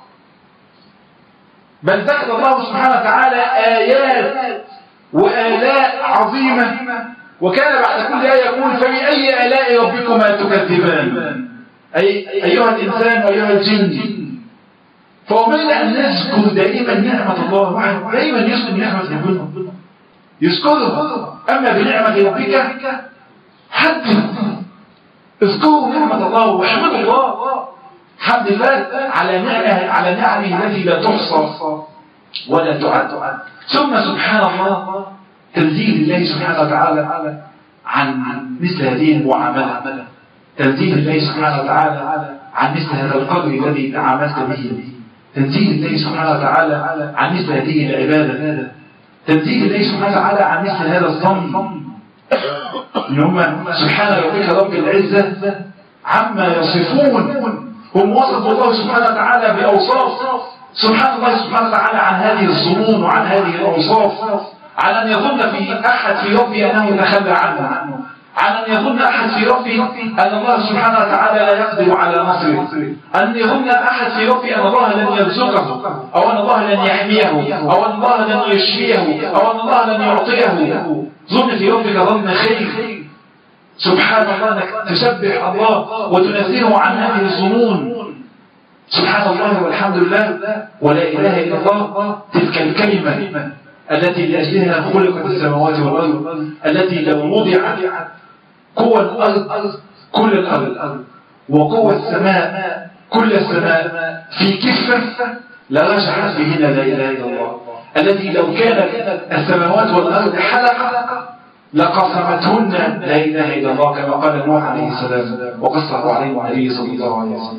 بل ذكر الله سبحانه وتعالى آيات وآلاء عظيمة، وكان بعد كل آية يقول فبأي آلاء ربكما تكذبان، أيها الإنسان وأيها الجن. فأمرنا أن نذكر دائما نعمة الله، دائما يذكر نعمة ربنا، يذكرها. أما بنعمة ربك حتى اذكروا نعمة الله واحمدوا الله، الحمد لله على نعمه التي لا تحصى ولا تعد. ثم سبحان الله تنزيه الله سبحانه وتعالى عن مثل هذه المعاملة، تنزيه الله سبحانه وتعالى عن مثل هذا القدر الذي تعاملت به، تنزيه الله سبحانه وتعالى عن مثل هذه العبادة، تنزيه الله سبحانه وتعالى عن مثل هذا الظن، إن هم سبحان ربك رب العزة عما يصفون. هم وصفوا الله سبحانه وتعالى بأوصاف، سبحان الله سبحانه وتعالى عن هذه الظنون وعن هذه الأوصاف، على أن يظن في أحد في ربه أنه يتخلى عنه، على أن يظن أحد في ربه أن الله سبحانه وتعالى لا يقدر على نصره، أن يظن أحد في ربه أن الله لن يرزقه، أو أن الله لن يحميه، أو أن الله لن يشفيه، أو أن الله لن يعطيه. ظن في ربك ظن خير، سبحان الله أنك تسبح الله وتنزهه عن هذه الظنون. سبحان الله والحمد لله ولا إله إلا الله، تلك الكلمة التي لأجلها خلقت السماوات والأرض، التي لو وضعت قوى الأرض كل الأرض وقوى السماء كل السماء في كفة لرجحت بهن لا إله إلا الله، التي لو كانت السماوات والأرض حلقة لقسمتهن لا إله إلا الله، كما قال نوح عليه السلام وقصه عليه النبي صلى الله عليه وسلم.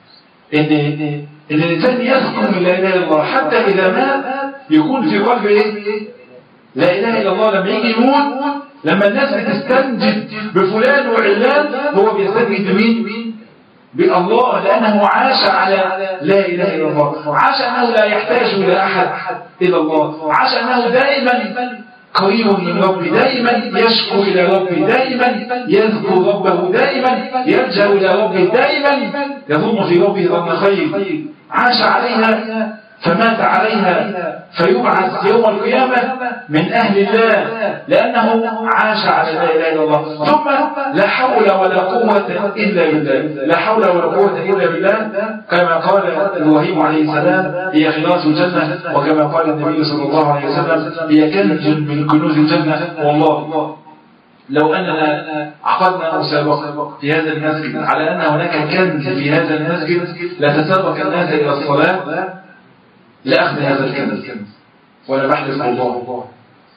إن الإنسان يذكر من لا إله إلا الله حتى إذا مات يكون في قلبه إيه؟ لا إله إلا الله. لما يجي يموت، لما الناس بتستنجد بفلان وعلان، هو بيستنجد بمين؟ بالله، لأنه عاش على لا إله إلا الله، عاش أنه لا يحتاج إلى أحد إلا الله، عاش أنه دائما قريب من ربي، دائما يشكو إلى ربي، دائما يذكر ربه، دائما يلجأ إلى ربه، دائما يظن في ربه ظن خير. عاش عليها فمات عليها فيبعث يوم القيامة من أهل الله، لأنه عاش على لا إله إلا الله. ثم لا حول ولا قوة إلا بالله، لا حول ولا قوة إلا بالله، كما قال إبراهيم عليه السلام هي خلاص الجنة، وكما قال النبي صلى الله عليه وسلم هي كنز من كنوز الجنة. والله لو أننا عقدنا مسابقة في هذا المسجد على أن هناك كنز في هذا المسجد لتسابق الناس إلى الصلاة لأخذ هذا الكنز، وأنا بحلف بالله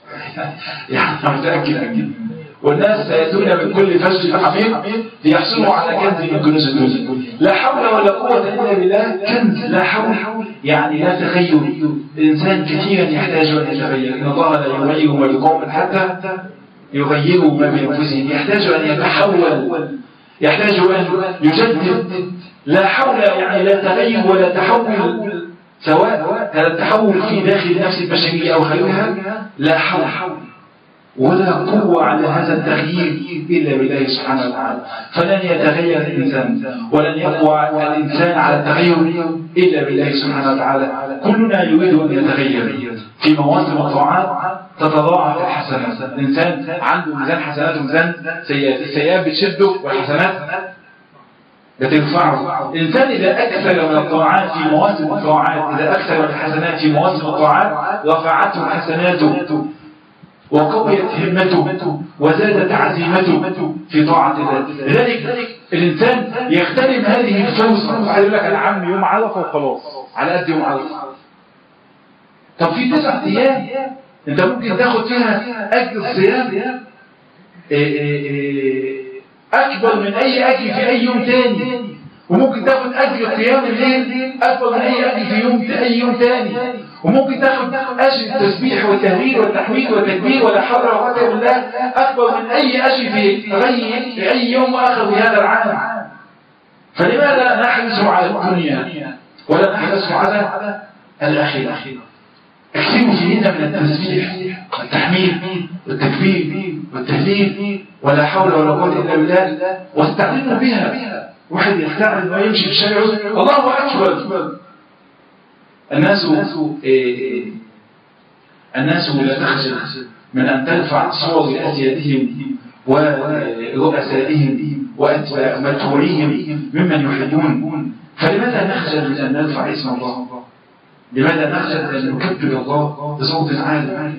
يعني متأكد أكيد، والناس سيأتون من كل فج عميق ليحصلوا على كنز من كنوز الدنيا. لا حول ولا قوة إلا بالله. كنز لا حول يعني لا تغير. الإنسان كثيرا يحتاج أن يتغير، إن الله لا يغير ما بقوم حتى يغيروا ما بأنفسهم. يحتاج أن يتحول، يحتاج أن يجدد. لا حول يعني لا تغير ولا تحول، سواء هذا التحول في داخل النفس البشرية أو خارجها، لا حول ولا قوة على هذا التغيير إلا بالله سبحانه وتعالى. فلن يتغير الإنسان ولن يقوى الإنسان على التغير إلا بالله سبحانه وتعالى. كلنا يريد أن يتغير. في مواسم الطاعات تتضاعف الحسنات. الإنسان عنده ميزان حسنات وميزان سيئات، السيئات بتشده والحسنات بترفعه. الإنسان إذا أكثر من الطاعات في مواسم الطاعات، إذا أكثر من الحسنات في مواسم الطاعات رفعته حسناته وقويت همته وزادت عزيمته في طاعة الله. لذلك الإنسان يغتنم هذه الفرصة. واحد يقول لك أنا عم يوم عرفة وخلاص، على قد يوم عرفة. طب في 9 أيام أنت ممكن تاخد فيها أجر الصيام أكبر من أي أجر في أي يوم تاني، وممكن تاخد أجر قيام الليل أكبر من أي أجر في أي يوم تاني، وممكن تاخد أجر التسبيح والتهليل والتحميد والتكبير ولا حول ولا قوة إلا بالله أكبر من أي أجر في أي يوم آخر في هذا العام. فلماذا نحرص على الدنيا ولا نحرص على الآخرة؟ اكثروا فينا من التسبيح والتحميد والتكبير والتهليل ولا حول ولا قوة إلا بالله، واستعلموا بها. واحد يستعلم ويمشي في الشارع الله أكبر. الناس لا تخجل من أن ترفع صور لأسيادهم ورؤسائهم ومتبوعيهم ممن يحبون. فلماذا نخجل من أن نرفع اسم الله؟ لماذا نخجل أن نكبر الله بصوت عالي؟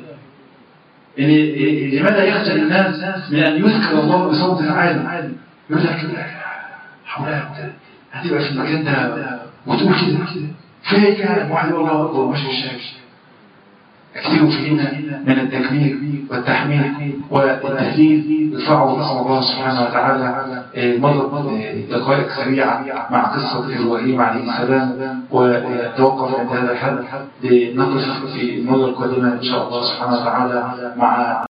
لماذا يخجل الناس من أن يذكر الله بصوت عالي؟ يقول لك حولات هتبقى في المكان ده وتقول كده فيك واحد الله أكبر مش الشاش. اكثروا فينا من التكبير والتحميد والتهليل. ارفعوا اسم الله سبحانه وتعالى. مضت دقائق سريعة مع قصة إبراهيم عليه السلام، وتوقف عند هذا الحد لنقف في المرة القادمة إن شاء الله سبحانه وتعالى مع